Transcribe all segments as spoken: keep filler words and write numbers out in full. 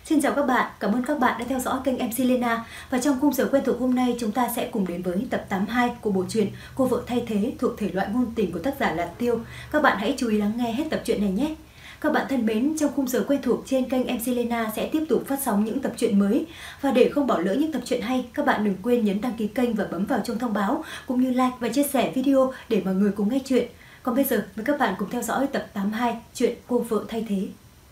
Xin chào các bạn, cảm ơn các bạn đã theo dõi kênh em xê Lena. Và trong khung giờ quen thuộc hôm nay, chúng ta sẽ cùng đến với tập tám mươi hai của bộ truyện Cô vợ thay thế thuộc thể loại ngôn tình của tác giả là Tiêu. Các bạn hãy chú ý lắng nghe hết tập truyện này nhé. Các bạn thân mến, trong khung giờ quen thuộc trên kênh em xê Lena sẽ tiếp tục phát sóng những tập truyện mới. Và để không bỏ lỡ những tập truyện hay, các bạn đừng quên nhấn đăng ký kênh và bấm vào chuông thông báo, cũng như like và chia sẻ video để mọi người cùng nghe chuyện. Còn bây giờ, mời các bạn cùng theo dõi tập tám mươi hai chuyện Cô vợ thay thế.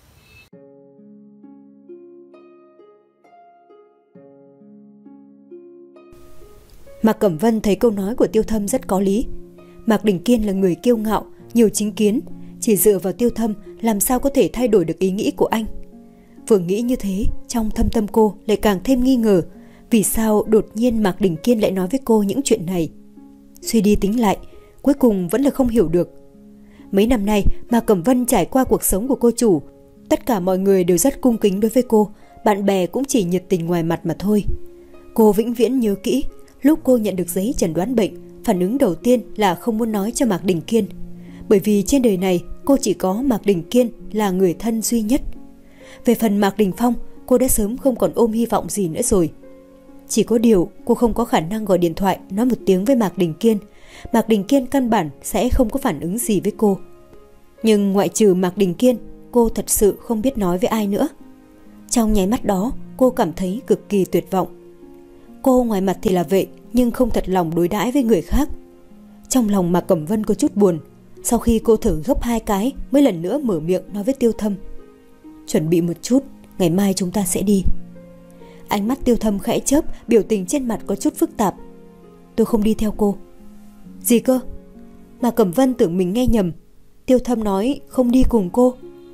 Mạc Cẩm Vân thấy câu nói của Tiêu Thâm rất có lý. Mạc Đình Kiên là người kiêu ngạo, nhiều chính kiến, chỉ dựa vào Tiêu Thâm làm sao có thể thay đổi được ý nghĩ của anh. Vừa nghĩ như thế, trong thâm tâm cô lại càng thêm nghi ngờ, vì sao đột nhiên Mạc Đình Kiên lại nói với cô những chuyện này. Suy đi tính lại, cuối cùng vẫn là không hiểu được. Mấy năm nay, Mạc Cẩm Vân trải qua cuộc sống của cô chủ, tất cả mọi người đều rất cung kính đối với cô, bạn bè cũng chỉ nhiệt tình ngoài mặt mà thôi. Cô vĩnh viễn nhớ kỹ, lúc cô nhận được giấy chẩn đoán bệnh, phản ứng đầu tiên là không muốn nói cho Mạc Đình Kiên. Bởi vì trên đời này, cô chỉ có Mạc Đình Kiên là người thân duy nhất. Về phần Mạc Đình Phong, cô đã sớm không còn ôm hy vọng gì nữa rồi. Chỉ có điều, cô không có khả năng gọi điện thoại nói một tiếng với Mạc Đình Kiên. Mạc Đình Kiên căn bản sẽ không có phản ứng gì với cô. Nhưng ngoại trừ Mạc Đình Kiên, cô thật sự không biết nói với ai nữa. Trong nháy mắt đó, cô cảm thấy cực kỳ tuyệt vọng. Cô ngoài mặt thì là vậy, nhưng không thật lòng đối đãi với người khác. Trong lòng Mạc Cẩm Vân có chút buồn. Sau khi cô thở gấp hai cái, mới lần nữa mở miệng nói với Tiêu Thâm: "Chuẩn bị một chút, ngày mai chúng ta sẽ đi." Ánh mắt Tiêu Thâm khẽ chớp, biểu tình trên mặt có chút phức tạp. "Tôi không đi theo cô." "Gì cơ?" Mạc Cẩm Vân tưởng mình nghe nhầm. Tiêu Thâm nói không đi cùng cô.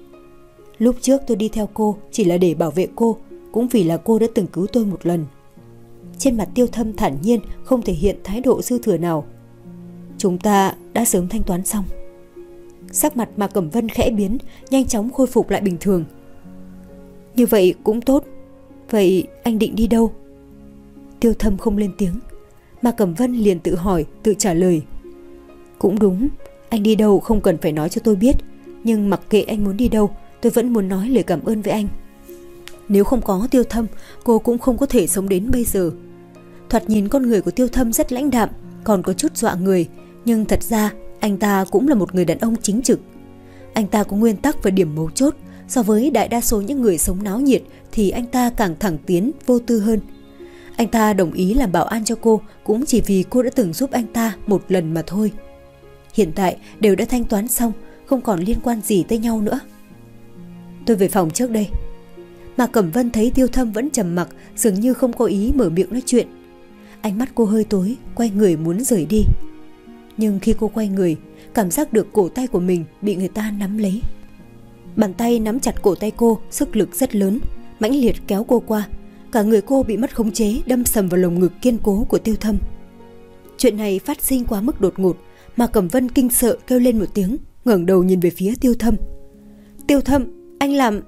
"Lúc trước tôi đi theo cô chỉ là để bảo vệ cô, cũng vì là cô đã từng cứu tôi một lần." Trên mặt Tiêu Thâm thản nhiên, không thể hiện thái độ dư thừa nào. "Chúng ta đã sớm thanh toán xong." Sắc mặt Mạc Cẩm Vân khẽ biến, nhanh chóng khôi phục lại bình thường. "Như vậy cũng tốt. Vậy anh định đi đâu?" Tiêu Thâm không lên tiếng. Mạc Cẩm Vân liền tự hỏi, tự trả lời: "Cũng đúng, anh đi đâu không cần phải nói cho tôi biết. Nhưng mặc kệ anh muốn đi đâu, tôi vẫn muốn nói lời cảm ơn với anh." Nếu không có Tiêu Thâm, cô cũng không có thể sống đến bây giờ. Thoạt nhìn con người của Tiêu Thâm rất lãnh đạm, còn có chút dọa người, nhưng thật ra anh ta cũng là một người đàn ông chính trực. Anh ta có nguyên tắc và điểm mấu chốt. So với đại đa số những người sống náo nhiệt thì anh ta càng thẳng tiến, vô tư hơn. Anh ta đồng ý làm bảo an cho cô cũng chỉ vì cô đã từng giúp anh ta một lần mà thôi. Hiện tại đều đã thanh toán xong, không còn liên quan gì tới nhau nữa. "Tôi về phòng trước đây." Mạc Cẩm Vân thấy Tiêu Thâm vẫn trầm mặc, dường như không có ý mở miệng nói chuyện. Ánh mắt cô hơi tối, quay người muốn rời đi. Nhưng khi cô quay người, cảm giác được cổ tay của mình bị người ta nắm lấy. Bàn tay nắm chặt cổ tay cô, sức lực rất lớn, mãnh liệt kéo cô qua. Cả người cô bị mất khống chế, đâm sầm vào lồng ngực kiên cố của Tiêu Thâm. Chuyện này phát sinh quá mức đột ngột, mà Cẩm Vân kinh sợ kêu lên một tiếng, ngẩng đầu nhìn về phía Tiêu Thâm. "Tiêu Thâm, anh làm..."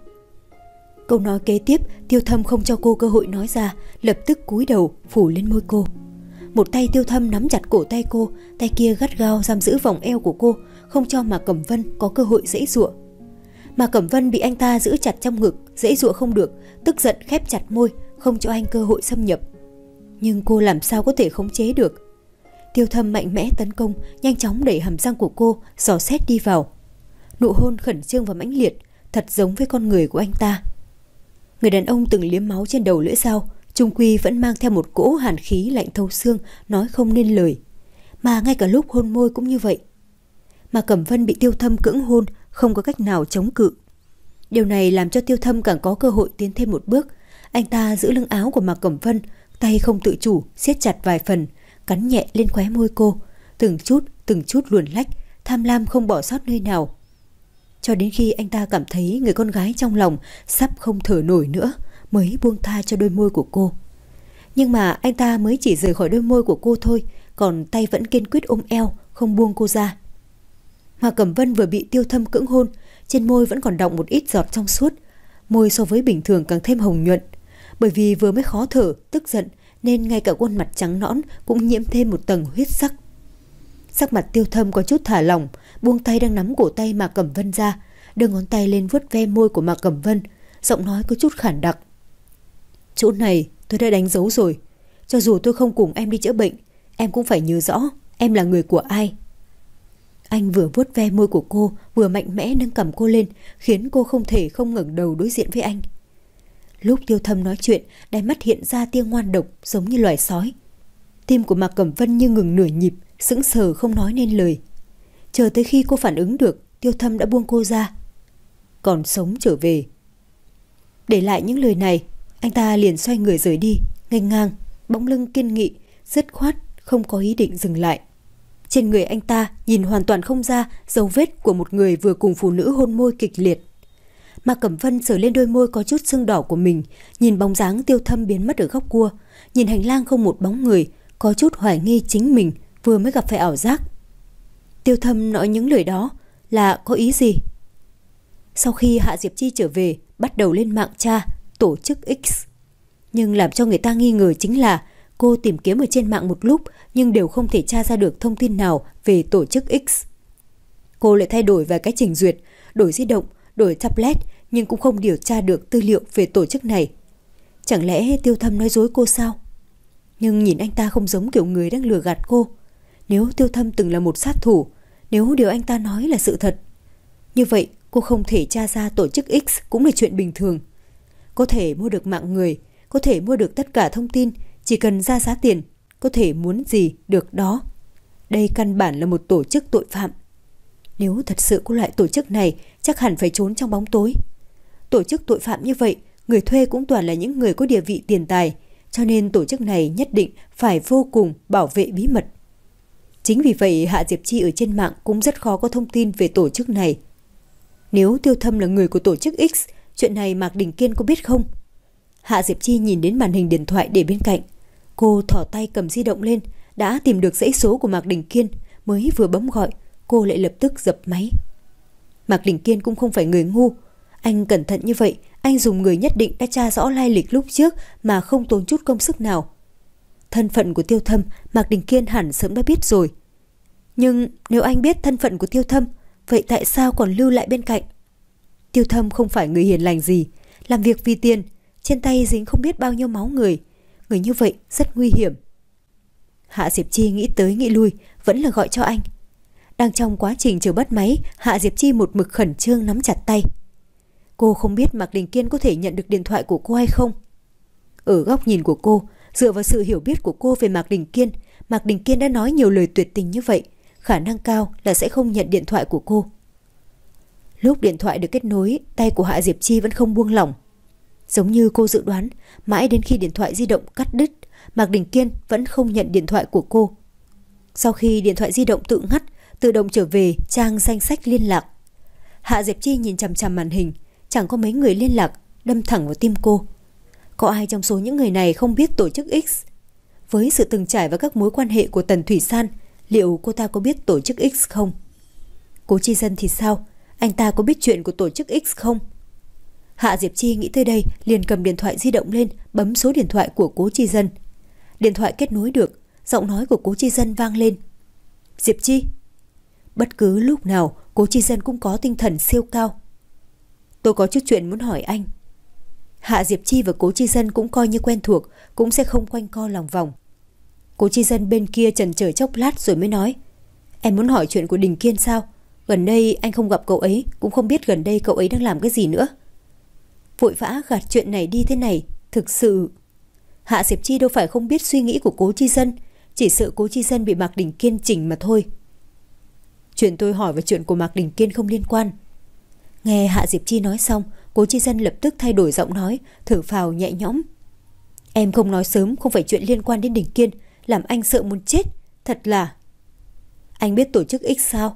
Câu nói kế tiếp, Tiêu Thâm không cho cô cơ hội nói ra, lập tức cúi đầu phủ lên môi cô. Một tay Tiêu Thâm nắm chặt cổ tay cô, tay kia gắt gao giam giữ vòng eo của cô, không cho Mạc Cẩm Vân có cơ hội giãy giụa. Mạc Cẩm Vân bị anh ta giữ chặt trong ngực, giãy giụa không được, tức giận khép chặt môi, không cho anh cơ hội xâm nhập. Nhưng cô làm sao có thể khống chế được? Tiêu Thâm mạnh mẽ tấn công, nhanh chóng đẩy hàm răng của cô, dò xét đi vào. Nụ hôn khẩn trương và mãnh liệt, thật giống với con người của anh ta. Người đàn ông từng liếm máu trên đầu lưỡi dao, chung quy vẫn mang theo một cỗ hàn khí lạnh thấu xương, nói không nên lời. Mà ngay cả lúc hôn môi cũng như vậy. Mà Cẩm Vân bị Tiêu Thâm cưỡng hôn, không có cách nào chống cự. Điều này làm cho Tiêu Thâm càng có cơ hội tiến thêm một bước. Anh ta giữ lưng áo của Mạc Cẩm Vân, tay không tự chủ siết chặt vài phần, cắn nhẹ lên khóe môi cô, từng chút từng chút luồn lách, tham lam không bỏ sót nơi nào. Cho đến khi anh ta cảm thấy người con gái trong lòng sắp không thở nổi nữa, mới buông tha cho đôi môi của cô. Nhưng mà anh ta mới chỉ rời khỏi đôi môi của cô thôi, còn tay vẫn kiên quyết ôm eo, không buông cô ra. Mạc Cẩm Vân vừa bị Tiêu Thâm cưỡng hôn, trên môi vẫn còn đọng một ít giọt trong suốt, môi so với bình thường càng thêm hồng nhuận. Bởi vì vừa mới khó thở, tức giận, nên ngay cả khuôn mặt trắng nõn cũng nhiễm thêm một tầng huyết sắc. Sắc mặt Tiêu Thâm có chút thả lỏng, buông tay đang nắm cổ tay Mạc Cẩm Vân ra, đưa ngón tay lên vuốt ve môi của Mạc Cẩm Vân, giọng nói có chút khản đặc. Chỗ này tôi đã đánh dấu rồi. Cho dù tôi không cùng em đi chữa bệnh, em cũng phải nhớ rõ em là người của ai. Anh vừa vuốt ve môi của cô, vừa mạnh mẽ nâng cằm cô lên, khiến cô không thể không ngẩng đầu đối diện với anh. Lúc Tiêu Thâm nói chuyện, đáy mắt hiện ra tia ngoan độc giống như loài sói. Tim của Mạc Cẩm Vân như ngừng nửa nhịp, sững sờ không nói nên lời. Chờ tới khi cô phản ứng được, Tiêu Thâm đã buông cô ra. Còn sống trở về. Để lại những lời này, anh ta liền xoay người rời đi, nghênh ngang, bóng lưng kiên nghị, dứt khoát, không có ý định dừng lại. Trên người anh ta nhìn hoàn toàn không ra dấu vết của một người vừa cùng phụ nữ hôn môi kịch liệt. Mạc Cẩm Vân sờ lên đôi môi có chút sưng đỏ của mình, nhìn bóng dáng Tiêu Thâm biến mất ở góc cua, nhìn hành lang không một bóng người, có chút hoài nghi chính mình vừa mới gặp phải ảo giác. Tiêu Thâm nói những lời đó là có ý gì? Sau khi Hạ Diệp Chi trở về, bắt đầu lên mạng tra tổ chức X. Nhưng làm cho người ta nghi ngờ chính là cô tìm kiếm ở trên mạng một lúc nhưng đều không thể tra ra được thông tin nào về tổ chức X. Cô lại thay đổi vài cái trình duyệt, đổi di động, đổi tablet nhưng cũng không điều tra được tư liệu về tổ chức này. Chẳng lẽ Tiêu Thâm nói dối cô sao? Nhưng nhìn anh ta không giống kiểu người đang lừa gạt cô. Nếu Tiêu Thâm từng là một sát thủ, nếu điều anh ta nói là sự thật, như vậy cô không thể tra ra tổ chức X cũng là chuyện bình thường. Có thể mua được mạng người, có thể mua được tất cả thông tin, chỉ cần ra giá tiền, có thể muốn gì được đó. Đây căn bản là một tổ chức tội phạm. Nếu thật sự có loại tổ chức này, chắc hẳn phải trốn trong bóng tối. Tổ chức tội phạm như vậy, người thuê cũng toàn là những người có địa vị tiền tài, cho nên tổ chức này nhất định phải vô cùng bảo vệ bí mật. Chính vì vậy Hạ Diệp Chi ở trên mạng cũng rất khó có thông tin về tổ chức này. Nếu Tiêu Thâm là người của tổ chức X, chuyện này Mạc Đình Kiên có biết không? Hạ Diệp Chi nhìn đến màn hình điện thoại để bên cạnh. Cô thỏ tay cầm di động lên, đã tìm được dãy số của Mạc Đình Kiên, mới vừa bấm gọi, cô lại lập tức dập máy. Mạc Đình Kiên cũng không phải người ngu. Anh cẩn thận như vậy, anh dùng người nhất định đã tra rõ lai lịch lúc trước mà không tốn chút công sức nào. Thân phận của Tiêu Thâm, Mạc Đình Kiên hẳn sớm đã biết rồi. Nhưng nếu anh biết thân phận của Tiêu Thâm, vậy tại sao còn lưu lại bên cạnh? Tiêu Thâm không phải người hiền lành gì, làm việc vì tiền, trên tay dính không biết bao nhiêu máu người. Người như vậy rất nguy hiểm. Hạ Diệp Chi nghĩ tới nghĩ lui, vẫn là gọi cho anh. Đang trong quá trình chờ bắt máy, Hạ Diệp Chi một mực khẩn trương nắm chặt tay. Cô không biết Mạc Đình Kiên có thể nhận được điện thoại của cô hay không. Ở góc nhìn của cô, dựa vào sự hiểu biết của cô về Mạc Đình Kiên, Mạc Đình Kiên đã nói nhiều lời tuyệt tình như vậy, khả năng cao là sẽ không nhận điện thoại của cô. Lúc điện thoại được kết nối, tay của Hạ Diệp Chi vẫn không buông lỏng. Giống như cô dự đoán, mãi đến khi điện thoại di động cắt đứt, Mạc Đình Kiên vẫn không nhận điện thoại của cô. Sau khi điện thoại di động tự ngắt, tự động trở về trang danh sách liên lạc. Hạ Diệp Chi nhìn chằm chằm màn hình, chẳng có mấy người liên lạc, đâm thẳng vào tim cô. Có ai trong số những người này không biết tổ chức X? Với sự từng trải và các mối quan hệ của Tần Thủy San, liệu cô ta có biết tổ chức X không? Cố Chi Dân thì sao? Anh ta có biết chuyện của tổ chức X không? Hạ Diệp Chi nghĩ tới đây, liền cầm điện thoại di động lên, bấm số điện thoại của Cố Chi Dân. Điện thoại kết nối được, giọng nói của Cố Chi Dân vang lên. Diệp Chi. Bất cứ lúc nào, Cố Chi Dân cũng có tinh thần siêu cao. Tôi có chút chuyện muốn hỏi anh. Hạ Diệp Chi và Cố Chi Dân cũng coi như quen thuộc, cũng sẽ không quanh co lòng vòng. Cố Chi Dân bên kia chần chờ chốc lát rồi mới nói. Em muốn hỏi chuyện của Đình Kiên sao? Gần đây anh không gặp cậu ấy, cũng không biết gần đây cậu ấy đang làm cái gì nữa. Vội vã gạt chuyện này đi thế này, thực sự... Hạ Diệp Chi đâu phải không biết suy nghĩ của Cố Chi Dân, chỉ sợ Cố Chi Dân bị Mạc Đình Kiên chỉnh mà thôi. Chuyện tôi hỏi và chuyện của Mạc Đình Kiên không liên quan. Nghe Hạ Diệp Chi nói xong, Cố Chi Dân lập tức thay đổi giọng nói, thở phào nhẹ nhõm. Em không nói sớm không phải chuyện liên quan đến Đình Kiên, làm anh sợ muốn chết, thật là... Anh biết tổ chức X sao?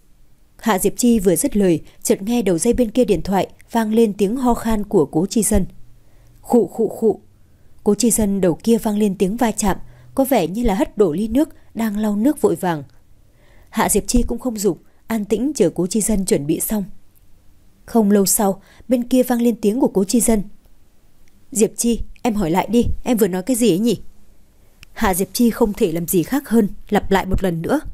Hạ Diệp Chi vừa dứt lời, chợt nghe đầu dây bên kia điện thoại vang lên tiếng ho khan của Cố Chi Dân. Khụ khụ khụ. Cố Chi Dân đầu kia vang lên tiếng va chạm, có vẻ như là hất đổ ly nước, đang lau nước vội vàng. Hạ Diệp Chi cũng không giục, an tĩnh chờ Cố Chi Dân chuẩn bị xong. Không lâu sau, bên kia vang lên tiếng của Cố Chi Dân. Diệp Chi, em hỏi lại đi, em vừa nói cái gì ấy nhỉ? Hạ Diệp Chi không thể làm gì khác hơn, lặp lại một lần nữa.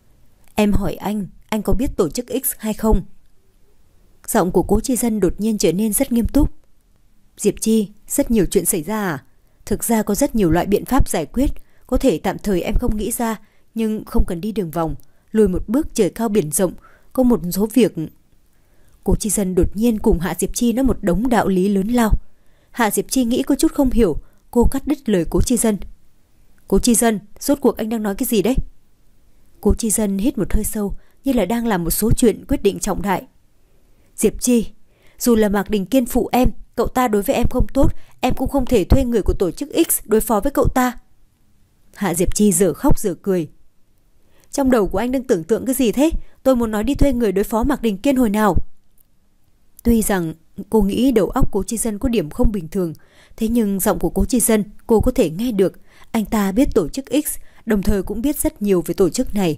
Em hỏi anh, anh có biết tổ chức X hay không? Giọng của Cố Chi Dân đột nhiên trở nên rất nghiêm túc. Diệp Chi, rất nhiều chuyện xảy ra à? Thực ra có rất nhiều loại biện pháp giải quyết. Có thể tạm thời em không nghĩ ra, nhưng không cần đi đường vòng. Lùi một bước trời cao biển rộng. Có một số việc... Cố Chi Dân đột nhiên cùng Hạ Diệp Chi nói một đống đạo lý lớn lao. Hạ Diệp Chi nghĩ có chút không hiểu. Cô cắt đứt lời Cố Chi Dân. Cố Chi Dân, rốt cuộc anh đang nói cái gì đấy? Cố Chi Dân hít một hơi sâu, như là đang làm một số chuyện quyết định trọng đại. Diệp Chi, dù là Mạc Đình Kiên phụ em, cậu ta đối với em không tốt, em cũng không thể thuê người của tổ chức X đối phó với cậu ta. Hạ Diệp Chi dở khóc dở cười. Trong đầu của anh đang tưởng tượng cái gì thế? Tôi muốn nói đi thuê người đối phó Mạc Đình Kiên hồi nào? Tuy rằng cô nghĩ đầu óc Cố Chi Dân có điểm không bình thường, thế nhưng giọng của Cố Chi Dân cô có thể nghe được. Anh ta biết tổ chức X, đồng thời cũng biết rất nhiều về tổ chức này.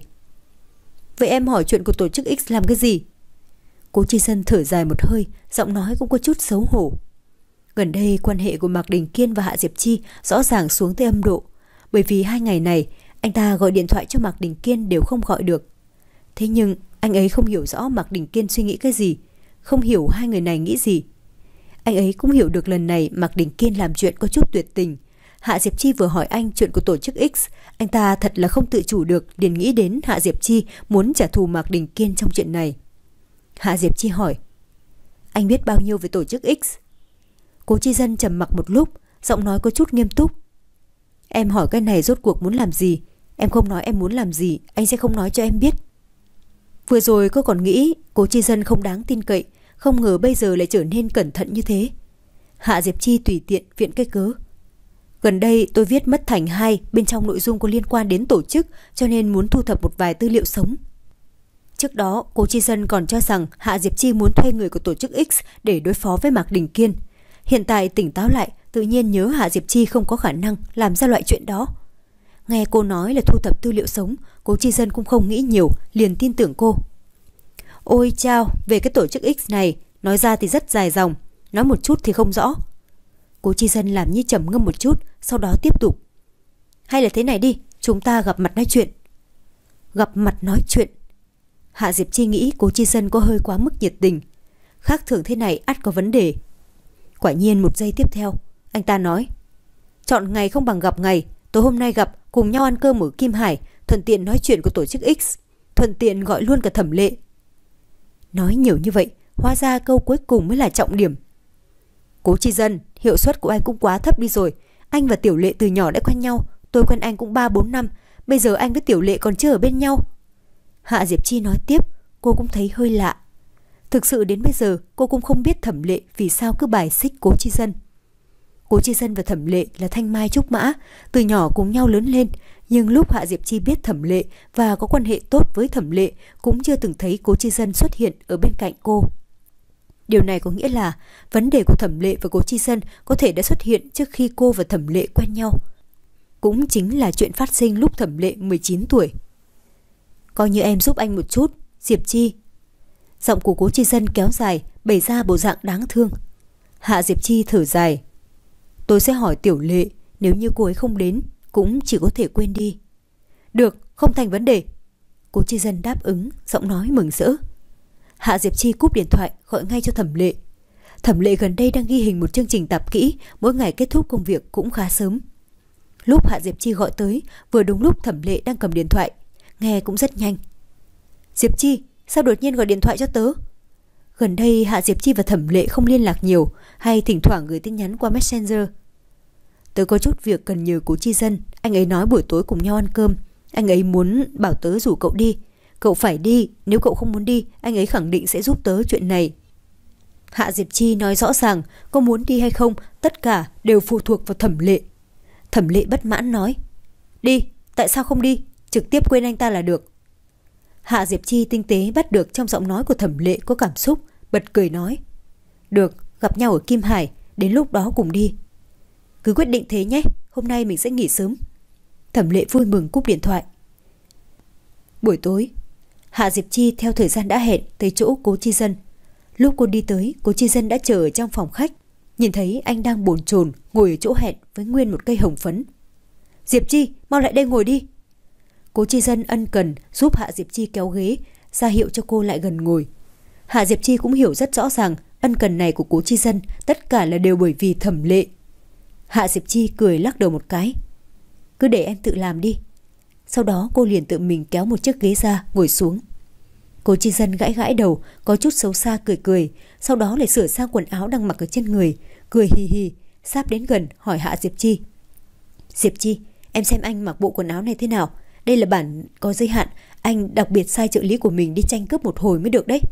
Vậy em hỏi chuyện của tổ chức X làm cái gì? Cố Chi Dân thở dài một hơi, giọng nói cũng có chút xấu hổ. Gần đây quan hệ của Mạc Đình Kiên và Hạ Diệp Chi rõ ràng xuống tới âm độ. Bởi vì hai ngày này anh ta gọi điện thoại cho Mạc Đình Kiên đều không gọi được. Thế nhưng anh ấy không hiểu rõ Mạc Đình Kiên suy nghĩ cái gì, không hiểu hai người này nghĩ gì. Anh ấy cũng hiểu được lần này Mạc Đình Kiên làm chuyện có chút tuyệt tình. Hạ Diệp Chi vừa hỏi anh chuyện của tổ chức X, anh ta thật là không tự chủ được liền nghĩ đến Hạ Diệp Chi muốn trả thù Mạc Đình Kiên trong chuyện này. Hạ Diệp Chi hỏi, anh biết bao nhiêu về tổ chức X? Cố Chi Dân trầm mặc một lúc, giọng nói có chút nghiêm túc. Em hỏi cái này rốt cuộc muốn làm gì? Em không nói em muốn làm gì, anh sẽ không nói cho em biết. Vừa rồi cô còn nghĩ Cố Chi Dân không đáng tin cậy, không ngờ bây giờ lại trở nên cẩn thận như thế. Hạ Diệp Chi tùy tiện viện cái cớ. Gần đây tôi viết Mất Thành hai, bên trong nội dung có liên quan đến tổ chức, cho nên muốn thu thập một vài tư liệu sống. Trước đó, Cố Chi Dân còn cho rằng Hạ Diệp Chi muốn thuê người của tổ chức X để đối phó với Mạc Đình Kiên. Hiện tại tỉnh táo lại, tự nhiên nhớ Hạ Diệp Chi không có khả năng làm ra loại chuyện đó. Nghe cô nói là thu thập tư liệu sống, Cố Chi Dân cũng không nghĩ nhiều, liền tin tưởng cô. Ôi chao, về cái tổ chức X này, nói ra thì rất dài dòng, nói một chút thì không rõ. Cố Chi Dân làm như trầm ngâm một chút, sau đó tiếp tục. Hay là thế này đi, chúng ta gặp mặt nói chuyện. Gặp mặt nói chuyện. Hạ Diệp Chi nghĩ Cố Chi Dân có hơi quá mức nhiệt tình. Khác thường thế này ắt có vấn đề. Quả nhiên một giây tiếp theo, anh ta nói. Chọn ngày không bằng gặp ngày, tối hôm nay gặp, cùng nhau ăn cơm ở Kim Hải, thuận tiện nói chuyện của tổ chức X, thuận tiện gọi luôn cả Thẩm Lệ. Nói nhiều như vậy, hóa ra câu cuối cùng mới là trọng điểm. Cố Chi Dân, hiệu suất của anh cũng quá thấp đi rồi. Anh và Tiểu Lệ từ nhỏ đã quen nhau, tôi quen anh cũng ba bốn năm, bây giờ anh với Tiểu Lệ còn chưa ở bên nhau. Hạ Diệp Chi nói tiếp, cô cũng thấy hơi lạ. Thực sự đến bây giờ cô cũng không biết Thẩm Lệ vì sao cứ bài xích Cố Chi Dân. Cố Chi Dân và Thẩm Lệ là thanh mai trúc mã, từ nhỏ cùng nhau lớn lên. Nhưng lúc Hạ Diệp Chi biết Thẩm Lệ và có quan hệ tốt với Thẩm Lệ, cũng chưa từng thấy Cố Chi Dân xuất hiện ở bên cạnh cô. Điều này có nghĩa là vấn đề của Thẩm Lệ và Cố Chi Dân có thể đã xuất hiện trước khi cô và Thẩm Lệ quen nhau. Cũng chính là chuyện phát sinh lúc Thẩm Lệ mười chín tuổi. Coi như em giúp anh một chút, Diệp Chi. Giọng của Cố Chi Dân kéo dài, bày ra bộ dạng đáng thương. Hạ Diệp Chi thở dài. Tôi sẽ hỏi Tiểu Lệ, nếu như cô ấy không đến, cũng chỉ có thể quên đi. Được, không thành vấn đề. Cố Chi Dân đáp ứng, giọng nói mừng rỡ. Hạ Diệp Chi cúp điện thoại, gọi ngay cho Thẩm Lệ. Thẩm Lệ gần đây đang ghi hình một chương trình tạp kỹ, mỗi ngày kết thúc công việc cũng khá sớm. Lúc Hạ Diệp Chi gọi tới, vừa đúng lúc Thẩm Lệ đang cầm điện thoại, nghe cũng rất nhanh. Diệp Chi, sao đột nhiên gọi điện thoại cho tớ? Gần đây Hạ Diệp Chi và Thẩm Lệ không liên lạc nhiều, hay thỉnh thoảng gửi tin nhắn qua Messenger. Tớ có chút việc cần nhờ Cố Chi Dân, anh ấy nói buổi tối cùng nhau ăn cơm. Anh ấy muốn bảo tớ rủ cậu đi. Cậu phải đi, nếu cậu không muốn đi, anh ấy khẳng định sẽ giúp tớ chuyện này. Hạ Diệp Chi nói rõ ràng, có muốn đi hay không, tất cả đều phụ thuộc vào Thẩm Lệ. Thẩm Lệ bất mãn nói. Đi, tại sao không đi? Trực tiếp quên anh ta là được. Hạ Diệp Chi tinh tế bắt được trong giọng nói của Thẩm Lệ có cảm xúc, bật cười nói. Được, gặp nhau ở Kim Hải, đến lúc đó cùng đi. Cứ quyết định thế nhé, hôm nay mình sẽ nghỉ sớm. Thẩm Lệ vui mừng cúp điện thoại. Buổi tối, Hạ Diệp Chi theo thời gian đã hẹn tới chỗ Cố Chi Dân. Lúc cô đi tới, Cố Chi Dân đã chờ ở trong phòng khách. Nhìn thấy anh đang bồn chồn ngồi ở chỗ hẹn với nguyên một cây hồng phấn. Diệp Chi, mau lại đây ngồi đi. Cố Chi Dân ân cần giúp Hạ Diệp Chi kéo ghế, ra hiệu cho cô lại gần ngồi. Hạ Diệp Chi cũng hiểu rất rõ ràng ân cần này của Cố Chi Dân tất cả là đều bởi vì Thẩm Lệ. Hạ Diệp Chi cười lắc đầu một cái. Cứ để em tự làm đi. Sau đó cô liền tự mình kéo một chiếc ghế ra ngồi xuống. Cố Chi Dân gãi gãi đầu, có chút xấu xa cười cười, sau đó lại sửa sang quần áo đang mặc ở trên người, cười hì hì, sáp đến gần hỏi Hạ Diệp Chi. Diệp Chi, em xem anh mặc bộ quần áo này thế nào? Đây là bản có giới hạn, anh đặc biệt sai trợ lý của mình đi tranh cướp một hồi mới được đấy.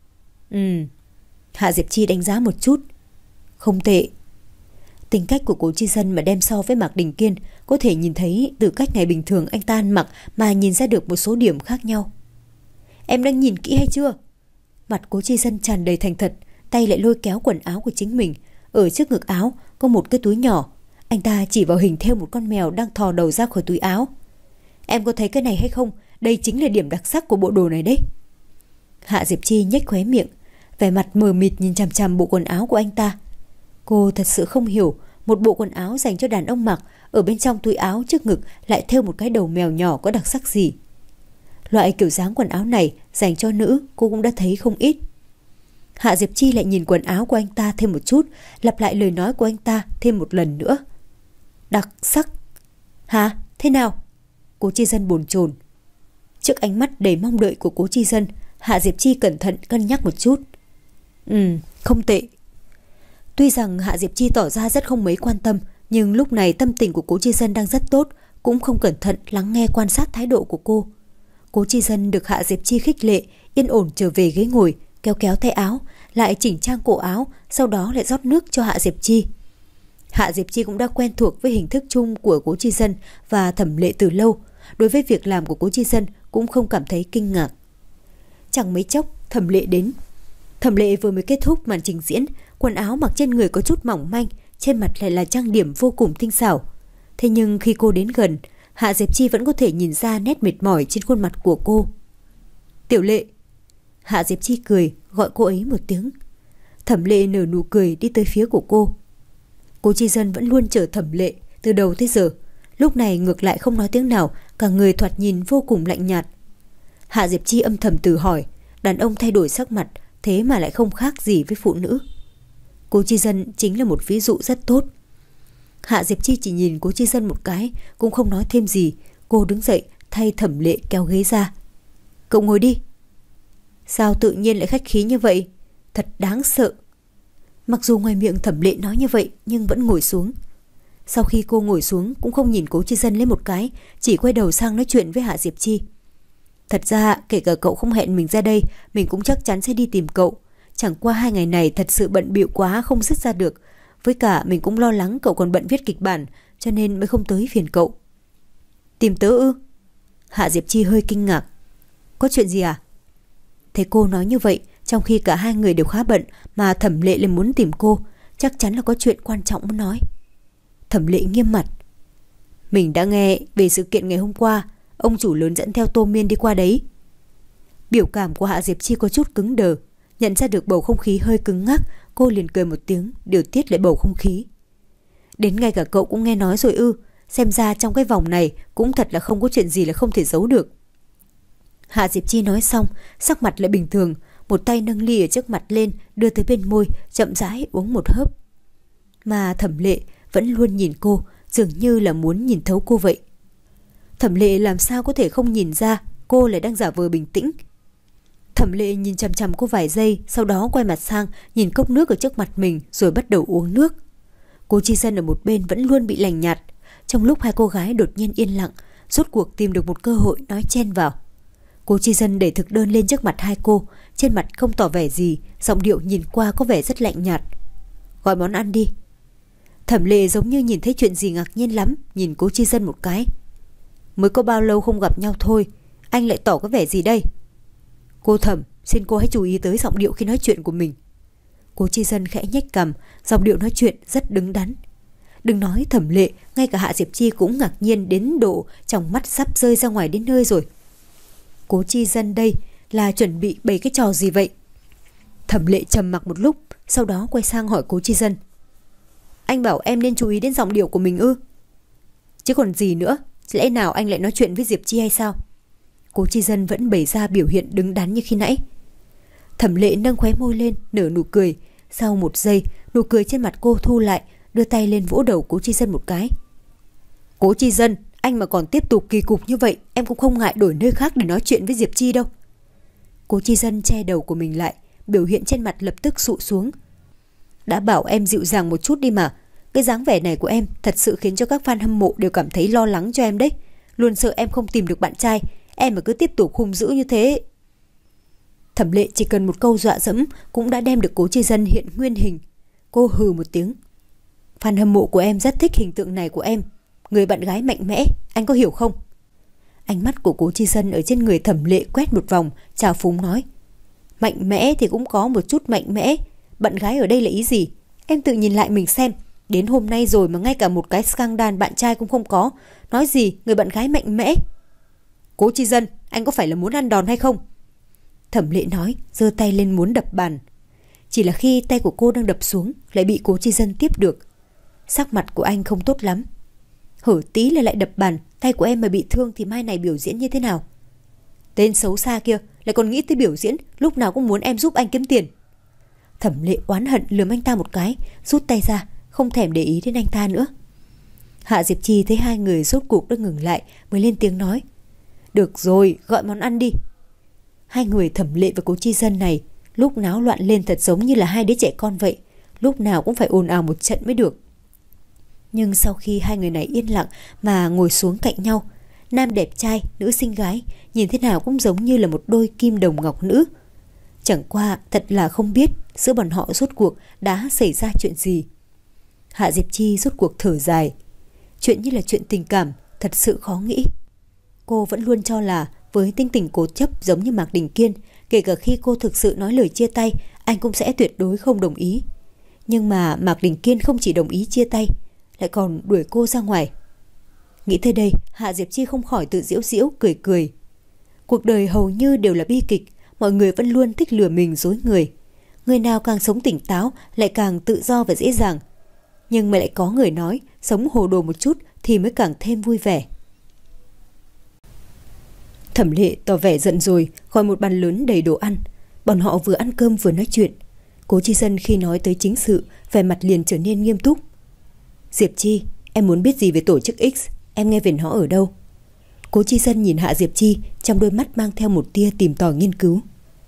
Ừ. Hạ Diệp Chi đánh giá một chút. Không tệ. Tính cách của Cố Chi Dân mà đem so với Mạc Đình Kiên, có thể nhìn thấy từ cách ngày bình thường anh ta ăn mặc mà nhìn ra được một số điểm khác nhau. Em đang nhìn kỹ hay chưa? Mặt Cố Chi Dân tràn đầy thành thật, tay lại lôi kéo quần áo của chính mình. Ở trước ngực áo có một cái túi nhỏ. Anh ta chỉ vào hình thêu một con mèo đang thò đầu ra khỏi túi áo. Em có thấy cái này hay không? Đây chính là điểm đặc sắc của bộ đồ này đấy. Hạ Diệp Chi nhếch khóe miệng, vẻ mặt mờ mịt nhìn chằm chằm bộ quần áo của anh ta. Cô thật sự không hiểu, một bộ quần áo dành cho đàn ông mặc, ở bên trong túi áo trước ngực lại thêu một cái đầu mèo nhỏ có đặc sắc gì. Loại kiểu dáng quần áo này dành cho nữ cô cũng đã thấy không ít. Hạ Diệp Chi lại nhìn quần áo của anh ta thêm một chút, lặp lại lời nói của anh ta thêm một lần nữa. Đặc sắc? Hả? Thế nào? Cố Chi Dân bồn chồn. Trước ánh mắt đầy mong đợi của Cố Chi Dân, Hạ Diệp Chi cẩn thận cân nhắc một chút. Ừ, không tệ. Tuy rằng Hạ Diệp Chi tỏ ra rất không mấy quan tâm, nhưng lúc này tâm tình của Cố Chi Dân đang rất tốt, cũng không cẩn thận lắng nghe quan sát thái độ của cô. Cố Chi Dân được Hạ Diệp Chi khích lệ, yên ổn trở về ghế ngồi, kéo kéo tay áo, lại chỉnh trang cổ áo, sau đó lại rót nước cho Hạ Diệp Chi. Hạ Diệp Chi cũng đã quen thuộc với hình thức chung của Cố Chi Dân và Thẩm Lệ từ lâu, đối với việc làm của Cố Chi Dân cũng không cảm thấy kinh ngạc. Chẳng mấy chốc Thẩm Lệ đến. Thẩm Lệ vừa mới kết thúc màn trình diễn, quần áo mặc trên người có chút mỏng manh, trên mặt lại là trang điểm vô cùng tinh xảo. Thế nhưng khi cô đến gần, Hạ Diệp Chi vẫn có thể nhìn ra nét mệt mỏi trên khuôn mặt của cô. Tiểu Lệ. Hạ Diệp Chi cười, gọi cô ấy một tiếng. Thẩm Lệ nở nụ cười đi tới phía của cô. Cố Chi Dân vẫn luôn chờ Thẩm Lệ từ đầu tới giờ, lúc này ngược lại không nói tiếng nào, cả người thoạt nhìn vô cùng lạnh nhạt. Hạ Diệp Chi âm thầm tự hỏi, đàn ông thay đổi sắc mặt, thế mà lại không khác gì với phụ nữ. Cố Chi Dân chính là một ví dụ rất tốt. Hạ Diệp Chi chỉ nhìn Cố Chi Dân một cái, cũng không nói thêm gì. Cô đứng dậy thay Thẩm Lệ kéo ghế ra. Cậu ngồi đi. Sao tự nhiên lại khách khí như vậy? Thật đáng sợ. Mặc dù ngoài miệng Thẩm Lệ nói như vậy, nhưng vẫn ngồi xuống. Sau khi cô ngồi xuống cũng không nhìn Cố Chi Dân lên một cái, chỉ quay đầu sang nói chuyện với Hạ Diệp Chi. Thật ra kể cả cậu không hẹn mình ra đây, mình cũng chắc chắn sẽ đi tìm cậu. Chẳng qua hai ngày này thật sự bận bịu quá không dứt ra được. Với cả mình cũng lo lắng cậu còn bận viết kịch bản, cho nên mới không tới phiền cậu. Tìm tớ ư? Hạ Diệp Chi hơi kinh ngạc. Có chuyện gì à? Thấy cô nói như vậy, trong khi cả hai người đều khá bận, mà Thẩm Lệ lại muốn tìm cô, chắc chắn là có chuyện quan trọng muốn nói. Thẩm Lệ nghiêm mặt. Mình đã nghe về sự kiện ngày hôm qua, ông chủ lớn dẫn theo Tô Miên đi qua đấy. Biểu cảm của Hạ Diệp Chi có chút cứng đờ, nhận ra được bầu không khí hơi cứng ngắc, cô liền cười một tiếng, điều tiết lại bầu không khí. Đến ngay cả cậu cũng nghe nói rồi ư? Xem ra trong cái vòng này cũng thật là không có chuyện gì là không thể giấu được. Hạ Diệp Chi nói xong, sắc mặt lại bình thường, một tay nâng ly ở trước mặt lên, đưa tới bên môi, chậm rãi uống một hớp. Mà Thẩm Lệ vẫn luôn nhìn cô, dường như là muốn nhìn thấu cô vậy. Thẩm Lệ làm sao có thể không nhìn ra cô lại đang giả vờ bình tĩnh. Thẩm Lệ nhìn chằm chằm cô vài giây, sau đó quay mặt sang nhìn cốc nước ở trước mặt mình rồi bắt đầu uống nước. Cố Chi Dân ở một bên vẫn luôn bị lạnh nhạt. Trong lúc hai cô gái đột nhiên yên lặng, rốt cuộc tìm được một cơ hội nói chen vào. Cố Chi Dân để thực đơn lên trước mặt hai cô, trên mặt không tỏ vẻ gì, giọng điệu nhìn qua có vẻ rất lạnh nhạt. Gọi món ăn đi. Thẩm Lệ giống như nhìn thấy chuyện gì ngạc nhiên lắm, nhìn Cố Chi Dân một cái. Mới có bao lâu không gặp nhau thôi, anh lại tỏ cái vẻ gì đây? Cô Thẩm, xin cô hãy chú ý tới giọng điệu khi nói chuyện của mình. Cố Chi Dân khẽ nhếch cằm, giọng điệu nói chuyện rất đứng đắn. Đừng nói Thẩm Lệ, ngay cả Hạ Diệp Chi cũng ngạc nhiên đến độ trong mắt sắp rơi ra ngoài đến nơi rồi. Cố Chi Dân đây là chuẩn bị bày cái trò gì vậy? Thẩm Lệ trầm mặc một lúc, sau đó quay sang hỏi Cố Chi Dân. Anh bảo em nên chú ý đến giọng điệu của mình ư? Chứ còn gì nữa, lẽ nào anh lại nói chuyện với Diệp Chi hay sao? Cố Chi Dân vẫn bày ra biểu hiện đứng đắn như khi nãy. Thẩm Lệ nâng khóe môi lên, nở nụ cười, Sau một giây, nụ cười trên mặt cô thu lại, đưa tay lên vỗ đầu Cố Chi Dân một cái. Cố Chi Dân, anh mà còn tiếp tục kỳ cục như vậy, em cũng không ngại đổi nơi khác để nói chuyện với Diệp Chi đâu. Cố Chi Dân che đầu của mình lại, biểu hiện trên mặt lập tức sụ xuống. Đã bảo em dịu dàng một chút đi mà. Cái dáng vẻ này của em thật sự khiến cho các fan hâm mộ đều cảm thấy lo lắng cho em đấy. Luôn sợ em không tìm được bạn trai. Em mà cứ tiếp tục hung dữ như thế. Thẩm Lệ chỉ cần một câu dọa dẫm cũng đã đem được Cố Chi Dân hiện nguyên hình. Cô hừ một tiếng. Fan hâm mộ của em rất thích hình tượng này của em. Người bạn gái mạnh mẽ, anh có hiểu không? Ánh mắt của Cố Chi Dân ở trên người Thẩm Lệ quét một vòng, trào phúng nói. Mạnh mẽ thì cũng có một chút mạnh mẽ. Bạn gái ở đây là ý gì? Em tự nhìn lại mình xem. Đến hôm nay rồi mà ngay cả một cái scandal bạn trai cũng không có. Nói gì người bạn gái mạnh mẽ? Cố Chi Dân, anh có phải là muốn ăn đòn hay không? Thẩm Lệ nói, giơ tay lên muốn đập bàn. Chỉ là khi tay của cô đang đập xuống, lại bị Cố Chi Dân tiếp được. Sắc mặt của anh không tốt lắm. Hở tí là lại đập bàn. Tay của em mà bị thương thì mai này biểu diễn như thế nào? Tên xấu xa kia lại còn nghĩ tới biểu diễn, lúc nào cũng muốn em giúp anh kiếm tiền. Thẩm Lệ oán hận lườm anh ta một cái, rút tay ra, không thèm để ý đến anh ta nữa. Hạ Diệp Chi thấy hai người rốt cuộc đã ngừng lại, mới lên tiếng nói. Được rồi, gọi món ăn đi. Hai người Thẩm Lệ và Cố Chi Dân này lúc náo loạn lên thật giống như là hai đứa trẻ con vậy, lúc nào cũng phải ồn ào một trận mới được. Nhưng sau khi hai người này yên lặng mà ngồi xuống cạnh nhau, nam đẹp trai, nữ xinh gái, nhìn thế nào cũng giống như là một đôi kim đồng ngọc nữ. Chẳng qua thật là không biết giữa bọn họ rốt cuộc đã xảy ra chuyện gì. Hạ Diệp Chi rốt cuộc thở dài. Chuyện như là chuyện tình cảm, thật sự khó nghĩ. Cô vẫn luôn cho là với tính tình cố chấp giống như Mạc Đình Kiên, kể cả khi cô thực sự nói lời chia tay, anh cũng sẽ tuyệt đối không đồng ý. Nhưng mà Mạc Đình Kiên không chỉ đồng ý chia tay, lại còn đuổi cô ra ngoài. Nghĩ tới đây, Hạ Diệp Chi không khỏi tự giễu giễu cười cười. Cuộc đời hầu như đều là bi kịch, mọi người vẫn luôn thích lừa mình dối người. Người nào càng sống tỉnh táo lại càng tự do và dễ dàng. Nhưng mà lại có người nói sống hồ đồ một chút thì mới càng thêm vui vẻ. Thẩm Lệ tỏ vẻ giận rồi, gọi một bàn lớn đầy đồ ăn. Bọn họ vừa ăn cơm vừa nói chuyện. Cố Chi Dân khi nói tới chính sự, vẻ mặt liền trở nên nghiêm túc. Diệp Chi, em muốn biết gì về tổ chức X? Em nghe về nó ở đâu? Cố Chi Dân nhìn Hạ Diệp Chi, trong đôi mắt mang theo một tia tìm tòi nghiên cứu.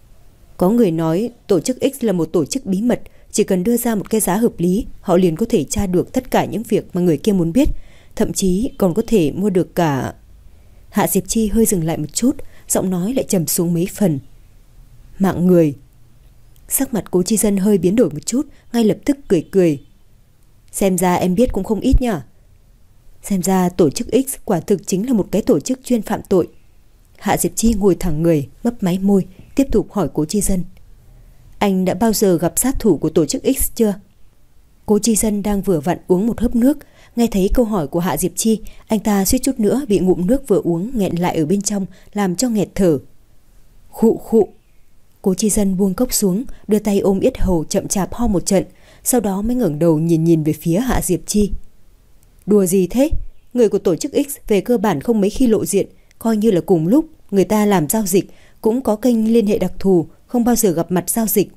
Có người nói tổ chức X là một tổ chức bí mật, chỉ cần đưa ra một cái giá hợp lý, họ liền có thể tra được tất cả những việc mà người kia muốn biết, thậm chí còn có thể mua được cả... Hạ Diệp Chi hơi dừng lại một chút, giọng nói lại trầm xuống mấy phần. Mạng người. Sắc mặt Cố Chi Dân hơi biến đổi một chút, ngay lập tức cười cười. Xem ra em biết cũng không ít nhỉ. Xem ra tổ chức X quả thực chính là một cái tổ chức chuyên phạm tội. Hạ Diệp Chi ngồi thẳng người, mấp máy môi, tiếp tục hỏi Cố Chi Dân. Anh đã bao giờ gặp sát thủ của tổ chức X chưa? Cố Chi Dân đang vừa vặn uống một hớp nước, nghe thấy câu hỏi của Hạ Diệp Chi, anh ta suýt chút nữa bị ngụm nước vừa uống nghẹn lại ở bên trong, làm cho nghẹt thở. Khụ khụ. Cố Chi Dân buông cốc xuống, đưa tay ôm yết hầu chậm chạp ho một trận, sau đó mới ngẩng đầu nhìn nhìn về phía Hạ Diệp Chi. Đùa gì thế? Người của tổ chức X về cơ bản không mấy khi lộ diện, coi như là cùng lúc người ta làm giao dịch cũng có kênh liên hệ đặc thù, không bao giờ gặp mặt giao dịch.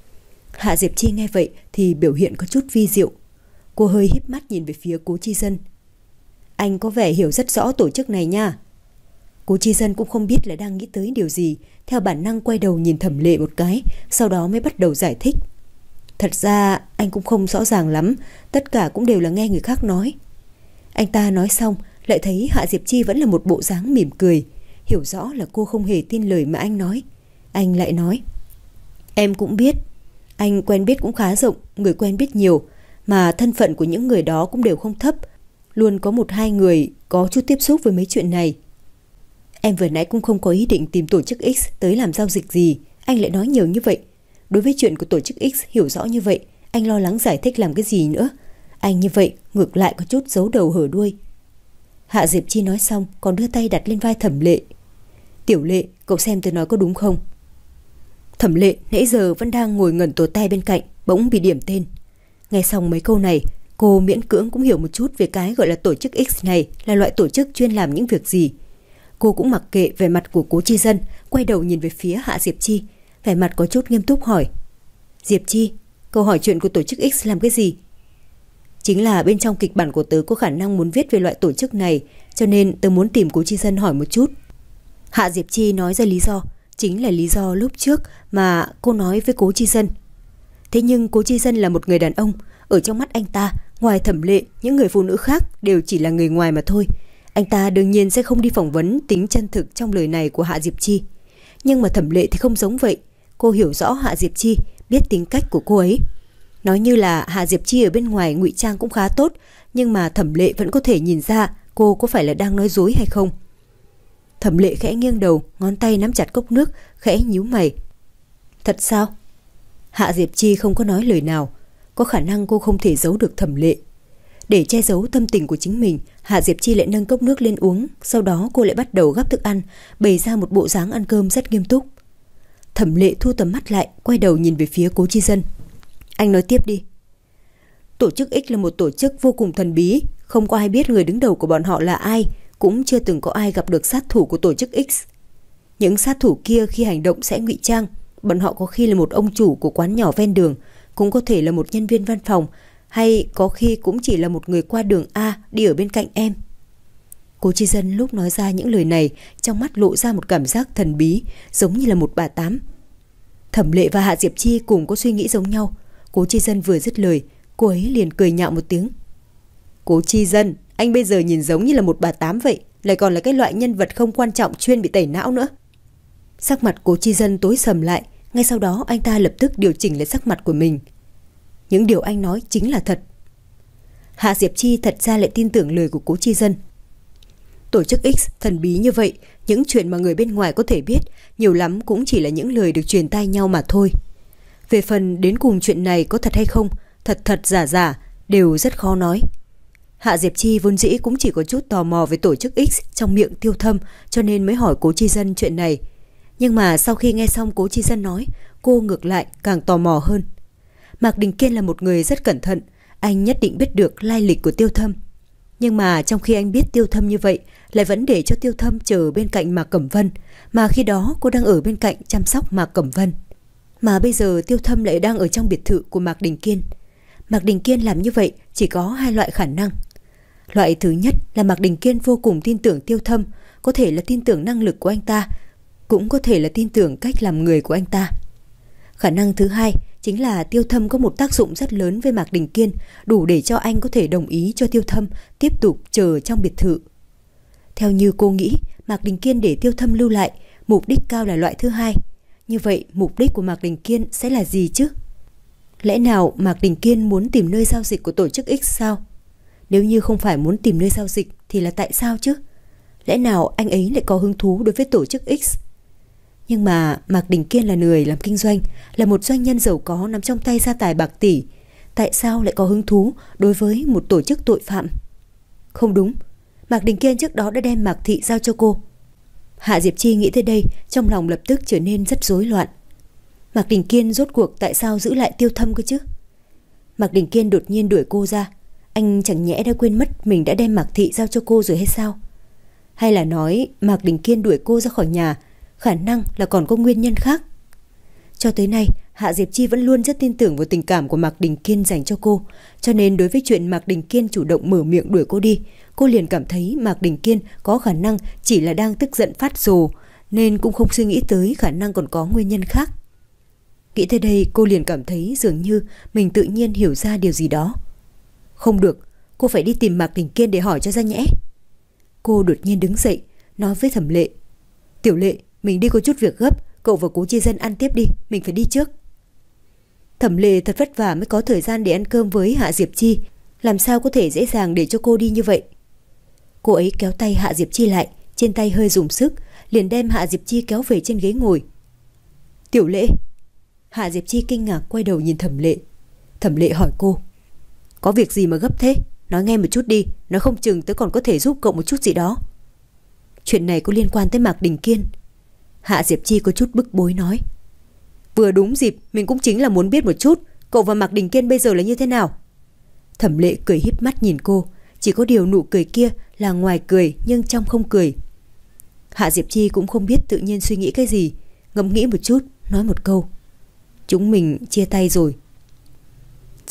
Hạ Diệp Chi nghe vậy thì biểu hiện có chút vi diệu. Cô hơi híp mắt nhìn về phía Cố Chi Dân. Anh có vẻ hiểu rất rõ tổ chức này nha. Cố Chi Dân cũng không biết là đang nghĩ tới điều gì, theo bản năng quay đầu nhìn Thẩm Lệ một cái, sau đó mới bắt đầu giải thích. Thật ra anh cũng không rõ ràng lắm, tất cả cũng đều là nghe người khác nói. Anh ta nói xong, lại thấy Hạ Diệp Chi vẫn là một bộ dáng mỉm cười, hiểu rõ là cô không hề tin lời mà anh nói. Anh lại nói, em cũng biết, anh quen biết cũng khá rộng, người quen biết nhiều, mà thân phận của những người đó cũng đều không thấp, luôn có một hai người có chút tiếp xúc với mấy chuyện này. Em vừa nãy cũng không có ý định tìm tổ chức X tới làm giao dịch gì, anh lại nói nhiều như vậy. Đối với chuyện của tổ chức X hiểu rõ như vậy, anh lo lắng giải thích làm cái gì nữa. Anh như vậy ngược lại có chút giấu đầu hở đuôi. Hạ Diệp Chi nói xong còn đưa tay đặt lên vai Thẩm Lệ. Tiểu Lệ, cậu xem tôi nói có đúng không? Thẩm Lệ nãy giờ vẫn đang ngồi ngẩn tột tay bên cạnh, bỗng bị điểm tên. Nghe xong mấy câu này, cô miễn cưỡng cũng hiểu một chút về cái gọi là tổ chức X này là loại tổ chức chuyên làm những việc gì. Cô cũng mặc kệ vẻ mặt của Cố Chi Dân, quay đầu nhìn về phía Hạ Diệp Chi, vẻ mặt có chút nghiêm túc hỏi. Diệp Chi, Cậu hỏi chuyện của tổ chức X làm cái gì? Chính là bên trong kịch bản của tớ có khả năng muốn viết về loại tổ chức này, cho nên tớ muốn tìm Cố Chi Dân hỏi một chút. Hạ Diệp Chi nói ra lý do, chính là lý do lúc trước mà cô nói với Cố Chi Dân. Thế nhưng Cố Chi Dân là một người đàn ông, ở trong mắt anh ta, ngoài Thẩm Lệ, những người phụ nữ khác đều chỉ là người ngoài mà thôi. Anh ta đương nhiên sẽ không đi phỏng vấn tính chân thực trong lời này của Hạ Diệp Chi. Nhưng mà Thẩm Lệ thì không giống vậy. Cô hiểu rõ Hạ Diệp Chi, biết tính cách của cô ấy. Nói như là Hạ Diệp Chi ở bên ngoài ngụy trang cũng khá tốt, nhưng mà Thẩm Lệ vẫn có thể nhìn ra cô có phải là đang nói dối hay không. Thẩm Lệ khẽ nghiêng đầu, ngón tay nắm chặt cốc nước, khẽ nhíu mày. Thật sao? Hạ Diệp Chi không có nói lời nào. Có khả năng cô không thể giấu được Thẩm Lệ. Để che giấu tâm tình của chính mình, Hạ Diệp Chi lại nâng cốc nước lên uống. Sau đó cô lại bắt đầu gắp thức ăn, bày ra một bộ dáng ăn cơm rất nghiêm túc. Thẩm Lệ thu tầm mắt lại, quay đầu nhìn về phía Cố Chi Dân. Anh nói tiếp đi. Tổ chức X là một tổ chức vô cùng thần bí, không có ai biết người đứng đầu của bọn họ là ai, cũng chưa từng có ai gặp được sát thủ của tổ chức X. Những sát thủ kia khi hành động sẽ ngụy trang. Bọn họ có khi là một ông chủ của quán nhỏ ven đường, cũng có thể là một nhân viên văn phòng, hay có khi cũng chỉ là một người qua đường A đi ở bên cạnh em. Cố Chi Dân lúc nói ra những lời này, trong mắt lộ ra một cảm giác thần bí, giống như là một bà tám. Thẩm Lệ và Hạ Diệp Chi cùng có suy nghĩ giống nhau. Cố Chi Dân vừa dứt lời, cô ấy liền cười nhạo một tiếng. Cố Chi Dân, anh bây giờ nhìn giống như là một bà tám vậy, lại còn là cái loại nhân vật không quan trọng chuyên bị tẩy não nữa. Sắc mặt Cố Chi Dân tối sầm lại, ngay sau đó anh ta lập tức điều chỉnh lại sắc mặt của mình. Những điều anh nói chính là thật. Hạ Diệp Chi thật ra lại tin tưởng lời của Cố Chi Dân. Tổ chức X thần bí như vậy, những chuyện mà người bên ngoài có thể biết, nhiều lắm cũng chỉ là những lời được truyền tai nhau mà thôi. Về phần đến cùng chuyện này có thật hay không, thật thật giả giả, đều rất khó nói. Hạ Diệp Chi vốn dĩ cũng chỉ có chút tò mò về tổ chức X trong miệng Tiêu Thâm, cho nên mới hỏi Cố Chi Dân chuyện này. Nhưng mà sau khi nghe xong Cố Chi Dân nói, cô ngược lại càng tò mò hơn. Mạc Đình Kiên là một người rất cẩn thận, anh nhất định biết được lai lịch của Tiêu Thâm. Nhưng mà trong khi anh biết Tiêu Thâm như vậy, lại vẫn để cho Tiêu Thâm chờ bên cạnh Mạc Cẩm Vân, mà khi đó cô đang ở bên cạnh chăm sóc Mạc Cẩm Vân. Mà bây giờ Tiêu Thâm lại đang ở trong biệt thự của Mạc Đình Kiên. Mạc Đình Kiên làm như vậy chỉ có hai loại khả năng. Loại thứ nhất là Mạc Đình Kiên vô cùng tin tưởng Tiêu Thâm, có thể là tin tưởng năng lực của anh ta, cũng có thể là tin tưởng cách làm người của anh ta. Khả năng thứ hai chính là Tiêu Thâm có một tác dụng rất lớn với Mạc Đình Kiên, đủ để cho anh có thể đồng ý cho Tiêu Thâm tiếp tục chờ trong biệt thự. Theo như cô nghĩ, Mạc Đình Kiên để Tiêu Thâm lưu lại, mục đích cao là loại thứ hai. Như vậy mục đích của Mạc Đình Kiên sẽ là gì chứ? Lẽ nào Mạc Đình Kiên muốn tìm nơi giao dịch của tổ chức X sao? Nếu như không phải muốn tìm nơi giao dịch thì là tại sao chứ? Lẽ nào anh ấy lại có hứng thú đối với tổ chức X? Nhưng mà Mạc Đình Kiên là người làm kinh doanh, là một doanh nhân giàu có nắm trong tay gia tài bạc tỷ. Tại sao lại có hứng thú đối với một tổ chức tội phạm? Không đúng, Mạc Đình Kiên trước đó đã đem Mạc Thị giao cho cô. Hạ Diệp Chi nghĩ tới đây, trong lòng lập tức trở nên rất rối loạn. Mạc Đình Kiên rốt cuộc tại sao giữ lại Tiêu Thâm cơ chứ? Mạc Đình Kiên đột nhiên đuổi cô ra. Anh chẳng nhẽ đã quên mất mình đã đem Mạc Thị giao cho cô rồi hay sao? Hay là nói Mạc Đình Kiên đuổi cô ra khỏi nhà, khả năng là còn có nguyên nhân khác? Cho tới nay, Hạ Diệp Chi vẫn luôn rất tin tưởng vào tình cảm của Mạc Đình Kiên dành cho cô, cho nên đối với chuyện Mạc Đình Kiên chủ động mở miệng đuổi cô đi, cô liền cảm thấy Mạc Đình Kiên có khả năng chỉ là đang tức giận phát rồ, nên cũng không suy nghĩ tới khả năng còn có nguyên nhân khác. Nghĩ tới đây, cô liền cảm thấy dường như mình tự nhiên hiểu ra điều gì đó. Không được, cô phải đi tìm Mạc Đình Kiên để hỏi cho ra nhẽ. Cô đột nhiên đứng dậy, nói với Thẩm Lệ: Tiểu Lệ, mình đi có chút việc gấp, cậu và Cố Chi Dân ăn tiếp đi, mình phải đi trước. Thẩm Lệ thật vất vả mới có thời gian để ăn cơm với Hạ Diệp Chi, làm sao có thể dễ dàng để cho cô đi như vậy. Cô ấy kéo tay Hạ Diệp Chi lại, trên tay hơi dùng sức, liền đem Hạ Diệp Chi kéo về trên ghế ngồi. Tiểu Lệ. Hạ Diệp Chi kinh ngạc quay đầu nhìn Thẩm Lệ. Thẩm Lệ hỏi cô: Có việc gì mà gấp thế? Nói nghe một chút đi, nói không chừng tớ còn có thể giúp cậu một chút gì đó. Chuyện này có liên quan tới Mạc Đình Kiên. Hạ Diệp Chi có chút bức bối nói. Vừa đúng dịp, mình cũng chính là muốn biết một chút cậu và Mạc Đình Kiên bây giờ là như thế nào. Thẩm Lệ cười híp mắt nhìn cô, chỉ có điều nụ cười kia là ngoài cười nhưng trong không cười. Hạ Diệp Chi cũng không biết tự nhiên suy nghĩ cái gì, ngẫm nghĩ một chút, nói một câu: Chúng mình chia tay rồi.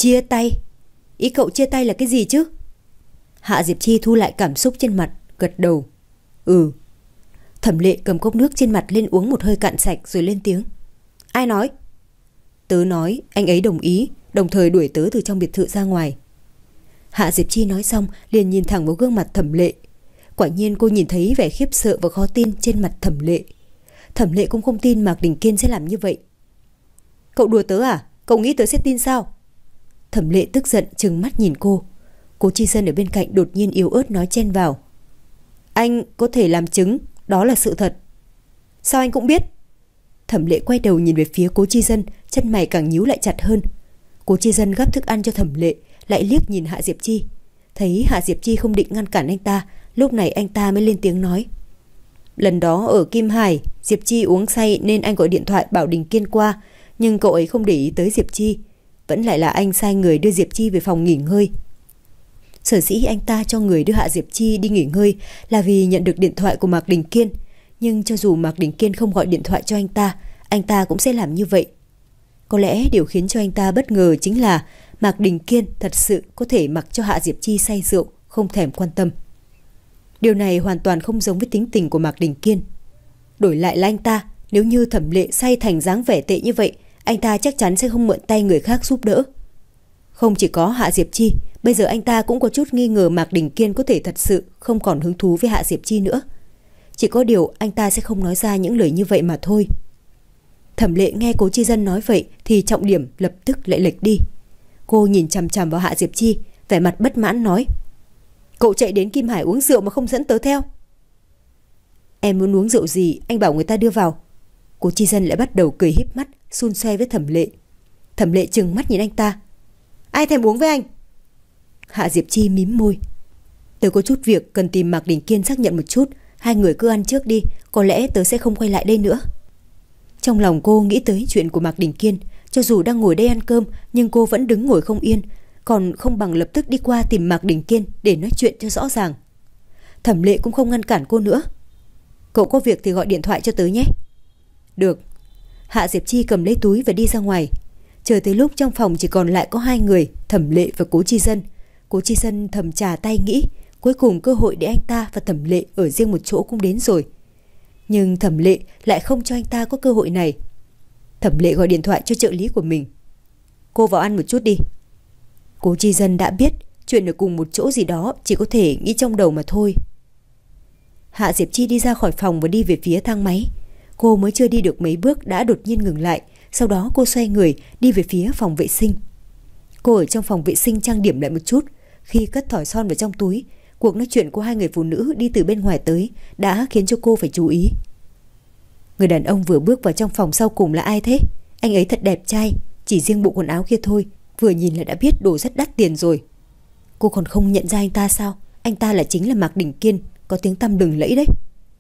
Chia tay? Ý cậu chia tay là cái gì chứ? Hạ Diệp Chi thu lại cảm xúc trên mặt, gật đầu. Ừ. Thẩm Lệ cầm cốc nước trên mặt lên uống một hơi cạn sạch rồi lên tiếng. Ai nói? Tớ nói, anh ấy đồng ý, đồng thời đuổi tớ từ trong biệt thự ra ngoài. Hạ Diệp Chi nói xong liền nhìn thẳng vào gương mặt Thẩm Lệ. Quả nhiên cô nhìn thấy vẻ khiếp sợ và khó tin trên mặt Thẩm Lệ. Thẩm Lệ cũng không tin Mạc Đình Kiên sẽ làm như vậy. Cậu đùa tớ à? Cậu nghĩ tớ sẽ tin sao? Thẩm Lệ tức giận trừng mắt nhìn cô. Cố Chi Dân ở bên cạnh đột nhiên yếu ớt nói chen vào. Anh có thể làm chứng, đó là sự thật. Sao anh cũng biết? Thẩm Lệ quay đầu nhìn về phía Cố Chi Dân, chân mày càng nhíu lại chặt hơn. Cố Chi Dân gắp thức ăn cho Thẩm Lệ, lại liếc nhìn Hạ Diệp Chi. Thấy Hạ Diệp Chi không định ngăn cản anh ta, lúc này anh ta mới lên tiếng nói. Lần đó ở Kim Hải, Diệp Chi uống say nên anh gọi điện thoại bảo Đình Kiên qua, nhưng cậu ấy không để ý tới Diệp Chi. Vẫn lại là anh sai người đưa Diệp Chi về phòng nghỉ ngơi. Sở dĩ anh ta cho người đưa Hạ Diệp Chi đi nghỉ ngơi là vì nhận được điện thoại của Mạc Đình Kiên. Nhưng cho dù Mạc Đình Kiên không gọi điện thoại cho anh ta, anh ta cũng sẽ làm như vậy. Có lẽ điều khiến cho anh ta bất ngờ chính là Mạc Đình Kiên thật sự có thể mặc cho Hạ Diệp Chi say rượu, không thèm quan tâm. Điều này hoàn toàn không giống với tính tình của Mạc Đình Kiên. Đổi lại là anh ta, nếu như Thẩm Lệ say thành dáng vẻ tệ như vậy, anh ta chắc chắn sẽ không mượn tay người khác giúp đỡ. Không chỉ có Hạ Diệp Chi, bây giờ anh ta cũng có chút nghi ngờ Mạc Đình Kiên có thể thật sự không còn hứng thú với Hạ Diệp Chi nữa. Chỉ có điều anh ta sẽ không nói ra những lời như vậy mà thôi. Thẩm Lệ nghe Cố Chi Dân nói vậy thì trọng điểm lập tức lại lệch đi. Cô nhìn chằm chằm vào Hạ Diệp Chi, vẻ mặt bất mãn nói. Cậu chạy đến Kim Hải uống rượu mà không dẫn tớ theo. Em muốn uống rượu gì anh bảo người ta đưa vào. Cố Chi Dân lại bắt đầu cười híp mắt, xun xoe với Thẩm Lệ. Thẩm Lệ trừng mắt nhìn anh ta. Ai thèm uống với anh? Hạ Diệp Chi mím môi. Tớ có chút việc cần tìm Mạc Đình Kiên xác nhận một chút. Hai người cứ ăn trước đi, có lẽ tớ sẽ không quay lại đây nữa. Trong lòng cô nghĩ tới chuyện của Mạc Đình Kiên. Cho dù đang ngồi đây ăn cơm, nhưng cô vẫn đứng ngồi không yên. Còn không bằng lập tức đi qua tìm Mạc Đình Kiên để nói chuyện cho rõ ràng. Thẩm Lệ cũng không ngăn cản cô nữa. Cậu có việc thì gọi điện thoại cho tớ nhé. Được. Hạ Diệp Chi cầm lấy túi và đi ra ngoài. Chờ tới lúc trong phòng chỉ còn lại có hai người, Thẩm Lệ và Cố Chi Dân. Cố Chi Dân thầm trà tay nghĩ, cuối cùng cơ hội để anh ta và Thẩm Lệ ở riêng một chỗ cũng đến rồi. Nhưng Thẩm Lệ lại không cho anh ta có cơ hội này. Thẩm Lệ gọi điện thoại cho trợ lý của mình. Cô vào ăn một chút đi. Cố Chi Dân đã biết chuyện ở cùng một chỗ gì đó chỉ có thể nghĩ trong đầu mà thôi. Hạ Diệp Chi đi ra khỏi phòng và đi về phía thang máy. Cô mới chưa đi được mấy bước đã đột nhiên ngừng lại. Sau đó cô xoay người đi về phía phòng vệ sinh. Cô ở trong phòng vệ sinh trang điểm lại một chút. Khi cất thỏi son vào trong túi, cuộc nói chuyện của hai người phụ nữ đi từ bên ngoài tới đã khiến cho cô phải chú ý. Người đàn ông vừa bước vào trong phòng sau cùng là ai thế? Anh ấy thật đẹp trai, chỉ riêng bộ quần áo kia thôi, vừa nhìn là đã biết đồ rất đắt tiền rồi. Cô còn không nhận ra anh ta sao? Anh ta là chính là Mạc Đình Kiên, có tiếng tăm lừng lẫy đấy.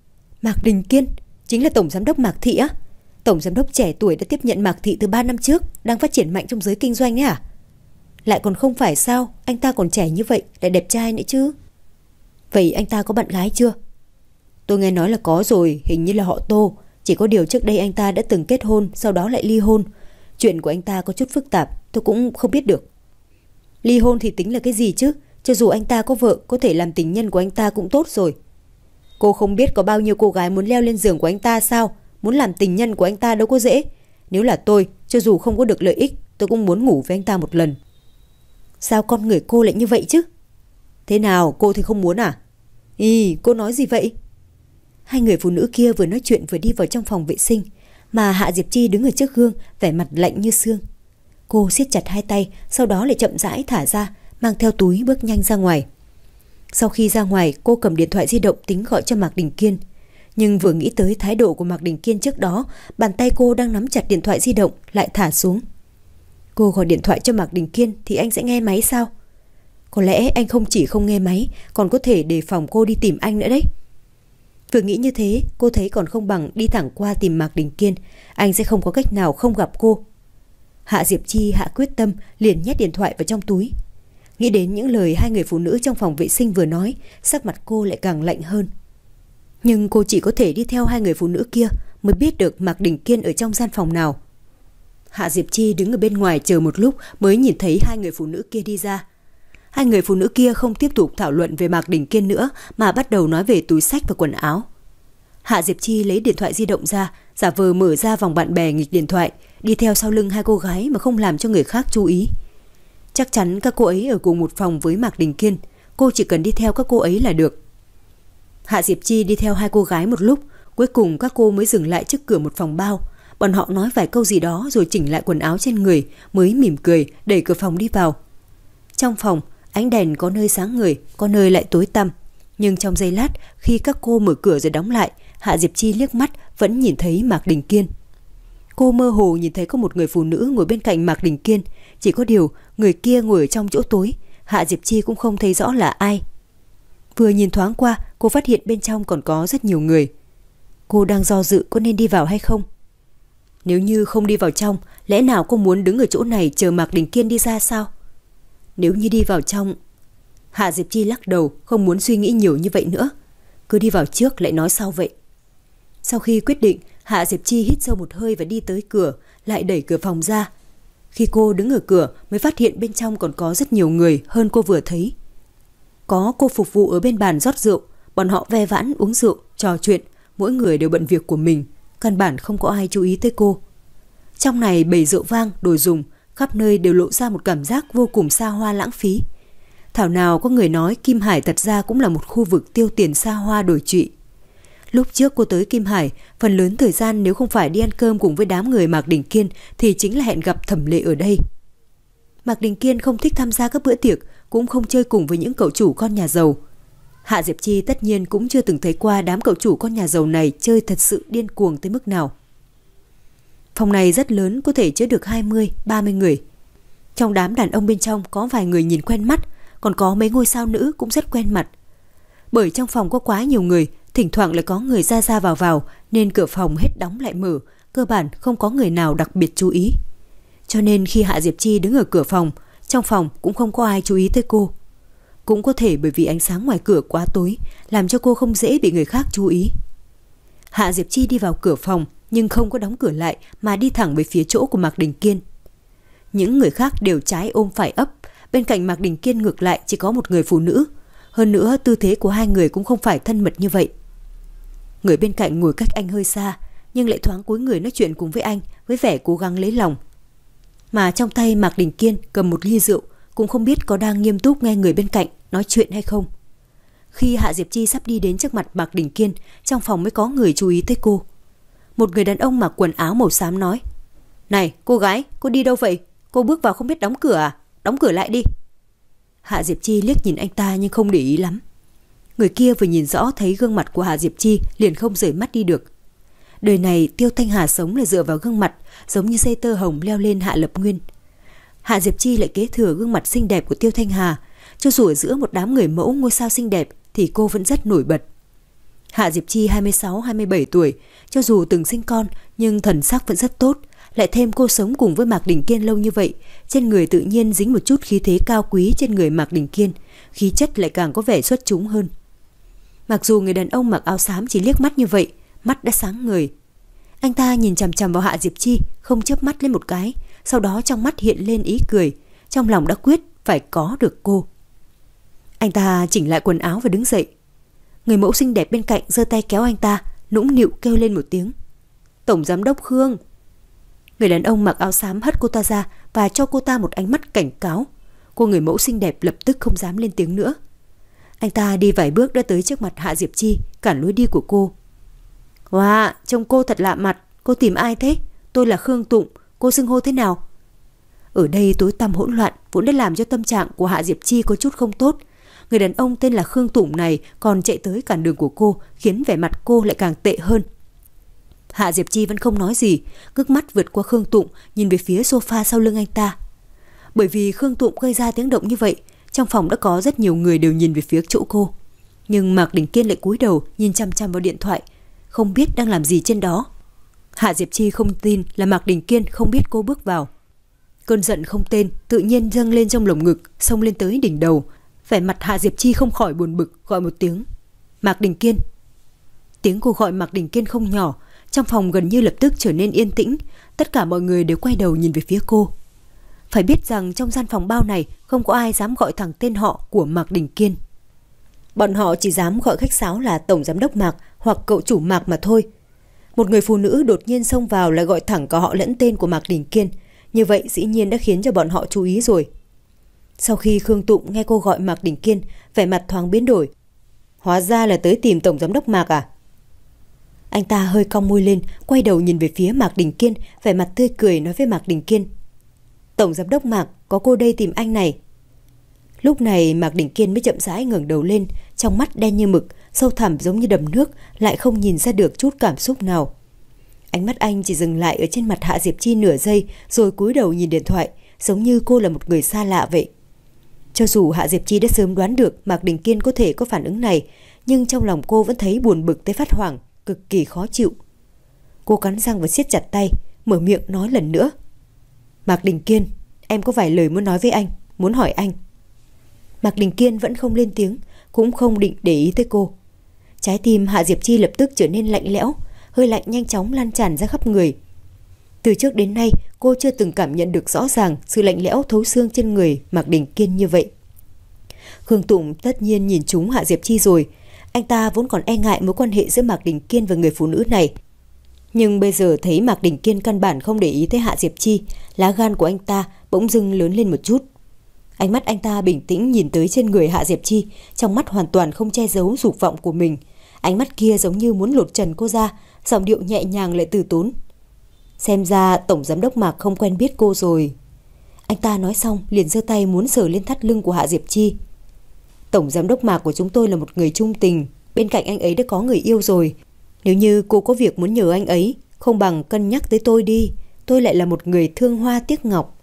Mạc Đình Kiên chính là tổng giám đốc Mạc Thị á? Tổng giám đốc trẻ tuổi đã tiếp nhận Mạc Thị từ ba năm trước, đang phát triển mạnh trong giới kinh doanh ấy à? Lại còn không phải sao, anh ta còn trẻ như vậy, lại đẹp trai nữa chứ. Vậy anh ta có bạn gái chưa? Tôi nghe nói là có rồi, hình như là họ Tô. Chỉ có điều trước đây anh ta đã từng kết hôn, sau đó lại ly hôn. Chuyện của anh ta có chút phức tạp, tôi cũng không biết được. Ly hôn thì tính là cái gì chứ? Cho dù anh ta có vợ, có thể làm tình nhân của anh ta cũng tốt rồi. Cô không biết có bao nhiêu cô gái muốn leo lên giường của anh ta sao? Muốn làm tình nhân của anh ta đâu có dễ. Nếu là tôi, cho dù không có được lợi ích, tôi cũng muốn ngủ với anh ta một lần. Sao con người cô lại như vậy chứ? Thế nào, cô thì không muốn à? Ý, cô nói gì vậy? Hai người phụ nữ kia vừa nói chuyện vừa đi vào trong phòng vệ sinh, mà Hạ Diệp Chi đứng ở trước gương, vẻ mặt lạnh như xương. Cô siết chặt hai tay, sau đó lại chậm rãi thả ra, mang theo túi bước nhanh ra ngoài. Sau khi ra ngoài, cô cầm điện thoại di động tính gọi cho Mạc Đình Kiên. Nhưng vừa nghĩ tới thái độ của Mạc Đình Kiên trước đó, bàn tay cô đang nắm chặt điện thoại di động lại thả xuống. Cô gọi điện thoại cho Mạc Đình Kiên thì anh sẽ nghe máy sao? Có lẽ anh không chỉ không nghe máy, còn có thể đề phòng cô đi tìm anh nữa đấy. Vừa nghĩ như thế, cô thấy còn không bằng đi thẳng qua tìm Mạc Đình Kiên. Anh sẽ không có cách nào không gặp cô. Hạ Diệp Chi hạ quyết tâm, liền nhét điện thoại vào trong túi. Nghĩ đến những lời hai người phụ nữ trong phòng vệ sinh vừa nói, sắc mặt cô lại càng lạnh hơn. Nhưng cô chỉ có thể đi theo hai người phụ nữ kia mới biết được Mạc Đình Kiên ở trong gian phòng nào. Hạ Diệp Chi đứng ở bên ngoài chờ một lúc mới nhìn thấy hai người phụ nữ kia đi ra. Hai người phụ nữ kia không tiếp tục thảo luận về Mạc Đình Kiên nữa mà bắt đầu nói về túi xách và quần áo. Hạ Diệp Chi lấy điện thoại di động ra, giả vờ mở ra vòng bạn bè nghịch điện thoại, đi theo sau lưng hai cô gái mà không làm cho người khác chú ý. Chắc chắn các cô ấy ở cùng một phòng với Mạc Đình Kiên, cô chỉ cần đi theo các cô ấy là được. Hạ Diệp Chi đi theo hai cô gái một lúc, cuối cùng các cô mới dừng lại trước cửa một phòng bao. Bọn họ nói vài câu gì đó rồi chỉnh lại quần áo trên người, mới mỉm cười đẩy cửa phòng đi vào. Trong phòng, ánh đèn có nơi sáng ngời, có nơi lại tối tăm. Nhưng trong giây lát, khi các cô mở cửa rồi đóng lại, Hạ Diệp Chi liếc mắt vẫn nhìn thấy Mạc Đình Kiên. Cô mơ hồ nhìn thấy có một người phụ nữ ngồi bên cạnh Mạc Đình Kiên, chỉ có điều người kia ngồi ở trong chỗ tối, Hạ Diệp Chi cũng không thấy rõ là ai. Vừa nhìn thoáng qua, cô phát hiện bên trong còn có rất nhiều người. Cô đang do dự có nên đi vào hay không. Nếu như không đi vào trong, lẽ nào cô muốn đứng ở chỗ này chờ Mạc Đình Kiên đi ra sao? Nếu như đi vào trong... Hạ Diệp Chi lắc đầu, không muốn suy nghĩ nhiều như vậy nữa. Cứ đi vào trước lại nói sau vậy. Sau khi quyết định, Hạ Diệp Chi hít sâu một hơi và đi tới cửa, lại đẩy cửa phòng ra. Khi cô đứng ở cửa mới phát hiện bên trong còn có rất nhiều người hơn cô vừa thấy. Có cô phục vụ ở bên bàn rót rượu, bọn họ ve vãn uống rượu, trò chuyện, mỗi người đều bận việc của mình, căn bản không có ai chú ý tới cô. Trong này bày rượu vang, đồ dùng, khắp nơi đều lộ ra một cảm giác vô cùng xa hoa lãng phí. Thảo nào có người nói Kim Hải thật ra cũng là một khu vực tiêu tiền xa hoa đổi trụy. Lúc trước cô tới Kim Hải, phần lớn thời gian nếu không phải đi ăn cơm cùng với đám người Mạc Đình Kiên thì chính là hẹn gặp Thẩm Lệ ở đây. Mạc Đình Kiên không thích tham gia các bữa tiệc, cũng không chơi cùng với những cậu chủ con nhà giàu. Hạ Diệp Chi tất nhiên cũng chưa từng thấy qua đám cậu chủ con nhà giàu này chơi thật sự điên cuồng tới mức nào. Phòng này rất lớn, có thể chứa được hai mươi, ba mươi người. Trong đám đàn ông bên trong có vài người nhìn quen mắt, còn có mấy ngôi sao nữ cũng rất quen mặt. Bởi trong phòng có quá nhiều người, thỉnh thoảng lại có người ra ra vào vào nên cửa phòng hết đóng lại mở, cơ bản không có người nào đặc biệt chú ý. Cho nên khi Hạ Diệp Chi đứng ở cửa phòng, trong phòng cũng không có ai chú ý tới cô. Cũng có thể bởi vì ánh sáng ngoài cửa quá tối, làm cho cô không dễ bị người khác chú ý. Hạ Diệp Chi đi vào cửa phòng nhưng không có đóng cửa lại mà đi thẳng về phía chỗ của Mạc Đình Kiên. Những người khác đều trái ôm phải ấp, bên cạnh Mạc Đình Kiên ngược lại chỉ có một người phụ nữ. Hơn nữa tư thế của hai người cũng không phải thân mật như vậy. Người bên cạnh ngồi cách anh hơi xa, nhưng lại thoáng cúi người nói chuyện cùng với anh với vẻ cố gắng lấy lòng. Mà trong tay Mạc Đình Kiên cầm một ly rượu, cũng không biết có đang nghiêm túc nghe người bên cạnh nói chuyện hay không. Khi Hạ Diệp Chi sắp đi đến trước mặt Mạc Đình Kiên, trong phòng mới có người chú ý tới cô. Một người đàn ông mặc quần áo màu xám nói: "Này, cô gái, cô đi đâu vậy? Cô bước vào không biết đóng cửa à? Đóng cửa lại đi." Hạ Diệp Chi liếc nhìn anh ta nhưng không để ý lắm. Người kia vừa nhìn rõ thấy gương mặt của Hạ Diệp Chi liền không rời mắt đi được. Đời này Tiêu Thanh Hà sống là dựa vào gương mặt, giống như dây tơ hồng leo lên Hạ Lập Nguyên. Hạ Diệp Chi lại kế thừa gương mặt xinh đẹp của Tiêu Thanh Hà, cho dù ở giữa một đám người mẫu ngôi sao xinh đẹp thì cô vẫn rất nổi bật. Hạ Diệp Chi hai mươi sáu hai mươi bảy tuổi, cho dù từng sinh con nhưng thần sắc vẫn rất tốt, lại thêm cô sống cùng với Mạc Đình Kiên lâu như vậy, trên người tự nhiên dính một chút khí thế cao quý trên người Mạc Đình Kiên, khí chất lại càng có vẻ xuất chúng hơn. Mặc dù người đàn ông mặc áo xám chỉ liếc mắt như vậy, mắt đã sáng ngời. Anh ta nhìn chằm chằm vào Hạ Diệp Chi, không chớp mắt lên một cái, sau đó trong mắt hiện lên ý cười, trong lòng đã quyết phải có được cô. Anh ta chỉnh lại quần áo và đứng dậy. Người mẫu xinh đẹp bên cạnh giơ tay kéo anh ta, nũng nịu kêu lên một tiếng: "Tổng giám đốc Khương." Người đàn ông mặc áo xám hất cô ta ra và cho cô ta một ánh mắt cảnh cáo. Cô người mẫu xinh đẹp lập tức không dám lên tiếng nữa. Anh ta đi vài bước đã tới trước mặt Hạ Diệp Chi, cản lối đi của cô. "Wow, trông cô thật lạ mặt, cô tìm ai thế? Tôi là Khương Tụng, cô xưng hô thế nào?" Ở đây tối tăm hỗn loạn vốn đã làm cho tâm trạng của Hạ Diệp Chi có chút không tốt. Người đàn ông tên là Khương Tụng này còn chạy tới cản đường của cô, khiến vẻ mặt cô lại càng tệ hơn. Hạ Diệp Chi vẫn không nói gì, ngước mắt vượt qua Khương Tụng, nhìn về phía sofa sau lưng anh ta. Bởi vì Khương Tụng gây ra tiếng động như vậy, trong phòng đã có rất nhiều người đều nhìn về phía chỗ cô. Nhưng Mạc Đình Kiên lại cúi đầu nhìn chăm chăm vào điện thoại, không biết đang làm gì trên đó. Hạ Diệp Chi không tin là Mạc Đình Kiên không biết cô bước vào. Cơn giận không tên tự nhiên dâng lên trong lồng ngực, xông lên tới đỉnh đầu. Vẻ mặt Hạ Diệp Chi không khỏi buồn bực, gọi một tiếng: "Mạc Đình Kiên." Tiếng cô gọi Mạc Đình Kiên không nhỏ, Trong phòng gần như lập tức trở nên yên tĩnh, tất cả mọi người đều quay đầu nhìn về phía cô. Phải biết rằng trong gian phòng bao này không có ai dám gọi thẳng tên họ của Mạc Đình Kiên. Bọn họ chỉ dám gọi khách sáo là Tổng Giám đốc Mạc hoặc cậu chủ Mạc mà thôi. Một người phụ nữ đột nhiên xông vào lại gọi thẳng cả họ lẫn tên của Mạc Đình Kiên, như vậy dĩ nhiên đã khiến cho bọn họ chú ý rồi. Sau khi Khương Tụng nghe cô gọi Mạc Đình Kiên, vẻ mặt thoáng biến đổi. Hóa ra là tới tìm Tổng Giám đốc Mạc à? Anh ta hơi cong môi lên, quay đầu nhìn về phía Mạc Đình Kiên, vẻ mặt tươi cười nói với Mạc Đình Kiên. Tổng Giám đốc Mạc, có cô đây tìm anh này. Lúc này Mạc Đình Kiên mới chậm rãi ngẩng đầu lên, trong mắt đen như mực, sâu thẳm giống như đầm nước, lại không nhìn ra được chút cảm xúc nào. Ánh mắt anh chỉ dừng lại ở trên mặt Hạ Diệp Chi nửa giây, rồi cúi đầu nhìn điện thoại, giống như cô là một người xa lạ vậy. Cho dù Hạ Diệp Chi đã sớm đoán được Mạc Đình Kiên có thể có phản ứng này, nhưng trong lòng cô vẫn thấy buồn bực tới phát hoảng, cực kỳ khó chịu. Cô cắn răng và siết chặt tay, mở miệng nói lần nữa. Mạc Đình Kiên, em có vài lời muốn nói với anh, muốn hỏi anh. Mạc Đình Kiên vẫn không lên tiếng, cũng không định để ý tới cô. Trái tim Hạ Diệp Chi lập tức trở nên lạnh lẽo, hơi lạnh nhanh chóng lan tràn ra khắp người. Từ trước đến nay, cô chưa từng cảm nhận được rõ ràng sự lạnh lẽo thấu xương trên người Mạc Đình Kiên như vậy. Khương Tụng tất nhiên nhìn trúng Hạ Diệp Chi rồi. Anh ta vốn còn e ngại mối quan hệ giữa Mạc Đình Kiên và người phụ nữ này. Nhưng bây giờ thấy Mạc Đình Kiên căn bản không để ý tới Hạ Diệp Chi, lá gan của anh ta bỗng dưng lớn lên một chút. Ánh mắt anh ta bình tĩnh nhìn tới trên người Hạ Diệp Chi, trong mắt hoàn toàn không che giấu dục vọng của mình. Ánh mắt kia giống như muốn lột trần cô ra, giọng điệu nhẹ nhàng lại từ tốn. Xem ra Tổng Giám đốc Mạc không quen biết cô rồi. Anh ta nói xong liền giơ tay muốn sờ lên thắt lưng của Hạ Diệp Chi. Tổng Giám đốc Mạc của chúng tôi là một người trung tình, bên cạnh anh ấy đã có người yêu rồi. Nếu như cô có việc muốn nhờ anh ấy, không bằng cân nhắc tới tôi đi. Tôi lại là một người thương hoa tiếc ngọc.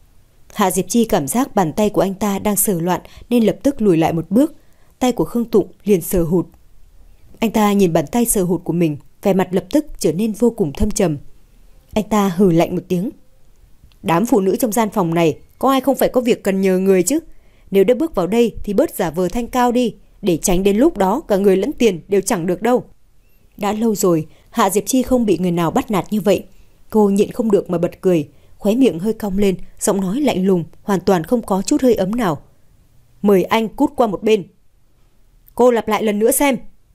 Hạ Diệp Chi cảm giác bàn tay của anh ta đang sờ loạn nên lập tức lùi lại một bước. Tay của Khương Tụng liền sờ hụt. Anh ta nhìn bàn tay sờ hụt của mình, vẻ mặt lập tức trở nên vô cùng thâm trầm. Anh ta hừ lạnh một tiếng. Đám phụ nữ trong gian phòng này có ai không phải có việc cần nhờ người chứ? Nếu đã bước vào đây thì bớt giả vờ thanh cao đi, để tránh đến lúc đó cả người lẫn tiền đều chẳng được đâu. Đã lâu rồi Hạ Diệp Chi không bị người nào bắt nạt như vậy. Cô nhịn không được mà bật cười, khóe miệng hơi cong lên, giọng nói lạnh lùng, hoàn toàn không có chút hơi ấm nào. Mời anh cút qua một bên. Cô lặp lại lần nữa xem.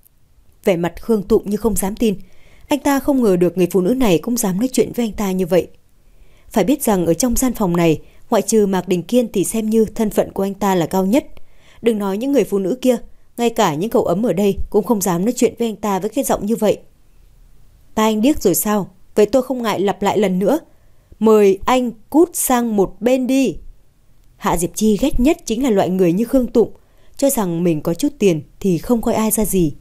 Vẻ mặt Khương Tụng như không dám tin. Anh ta không ngờ được người phụ nữ này cũng dám nói chuyện với anh ta như vậy. Phải biết rằng ở trong gian phòng này, ngoại trừ Mạc Đình Kiên thì xem như thân phận của anh ta là cao nhất. Đừng nói những người phụ nữ kia, ngay cả những cậu ấm ở đây cũng không dám nói chuyện với anh ta với cái giọng như vậy. Ta anh điếc rồi sao? Vậy tôi không ngại lặp lại lần nữa. Mời anh cút sang một bên đi. Hạ Diệp Chi ghét nhất chính là loại người như Khương Tụng, cho rằng mình có chút tiền thì không coi ai ra gì.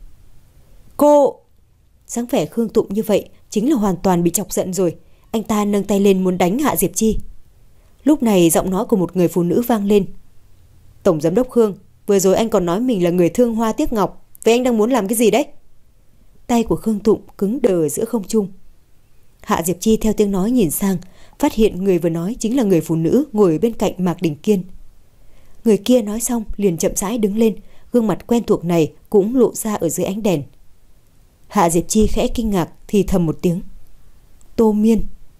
Cô! Dáng vẻ Khương Tụng như vậy chính là hoàn toàn bị chọc giận rồi. Anh ta nâng tay lên muốn đánh Hạ Diệp Chi. Lúc này giọng nói của một người phụ nữ vang lên. Tổng Giám đốc Khương, vừa rồi anh còn nói mình là người thương hoa tiếc ngọc. Vậy anh đang muốn làm cái gì đấy? Tay của Khương Tụng cứng đờ ở giữa không trung. Hạ Diệp Chi theo tiếng nói nhìn sang, phát hiện người vừa nói chính là người phụ nữ ngồi bên cạnh Mạc Đình Kiên. Người kia nói xong liền chậm rãi đứng lên, gương mặt quen thuộc này cũng lộ ra ở dưới ánh đèn. Hạ Diệp Chi khẽ kinh ngạc thì thầm một tiếng. Tô Miên.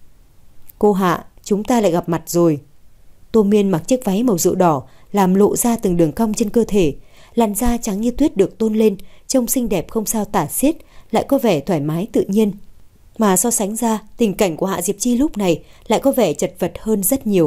Cô Hạ, chúng ta lại gặp mặt rồi. Tô Miên mặc chiếc váy màu rượu đỏ, làm lộ ra từng đường cong trên cơ thể, làn da trắng như tuyết được tôn lên, trông xinh đẹp không sao tả xiết, lại có vẻ thoải mái tự nhiên. Mà so sánh ra, tình cảnh của Hạ Diệp Chi lúc này lại có vẻ chật vật hơn rất nhiều.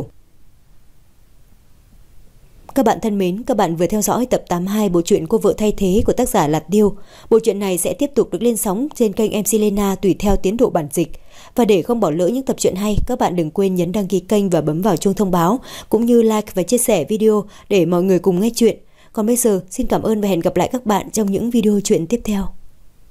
Các bạn thân mến, các bạn vừa theo dõi tập tám mươi hai bộ truyện Cô vợ thay thế của tác giả Lạt Tiêu. Bộ truyện này sẽ tiếp tục được lên sóng trên kênh em xê Lena tùy theo tiến độ bản dịch. Và để không bỏ lỡ những tập truyện hay, các bạn đừng quên nhấn đăng ký kênh và bấm vào chuông thông báo, cũng như like và chia sẻ video để mọi người cùng nghe chuyện. Còn bây giờ, xin cảm ơn và hẹn gặp lại các bạn trong những video truyện tiếp theo.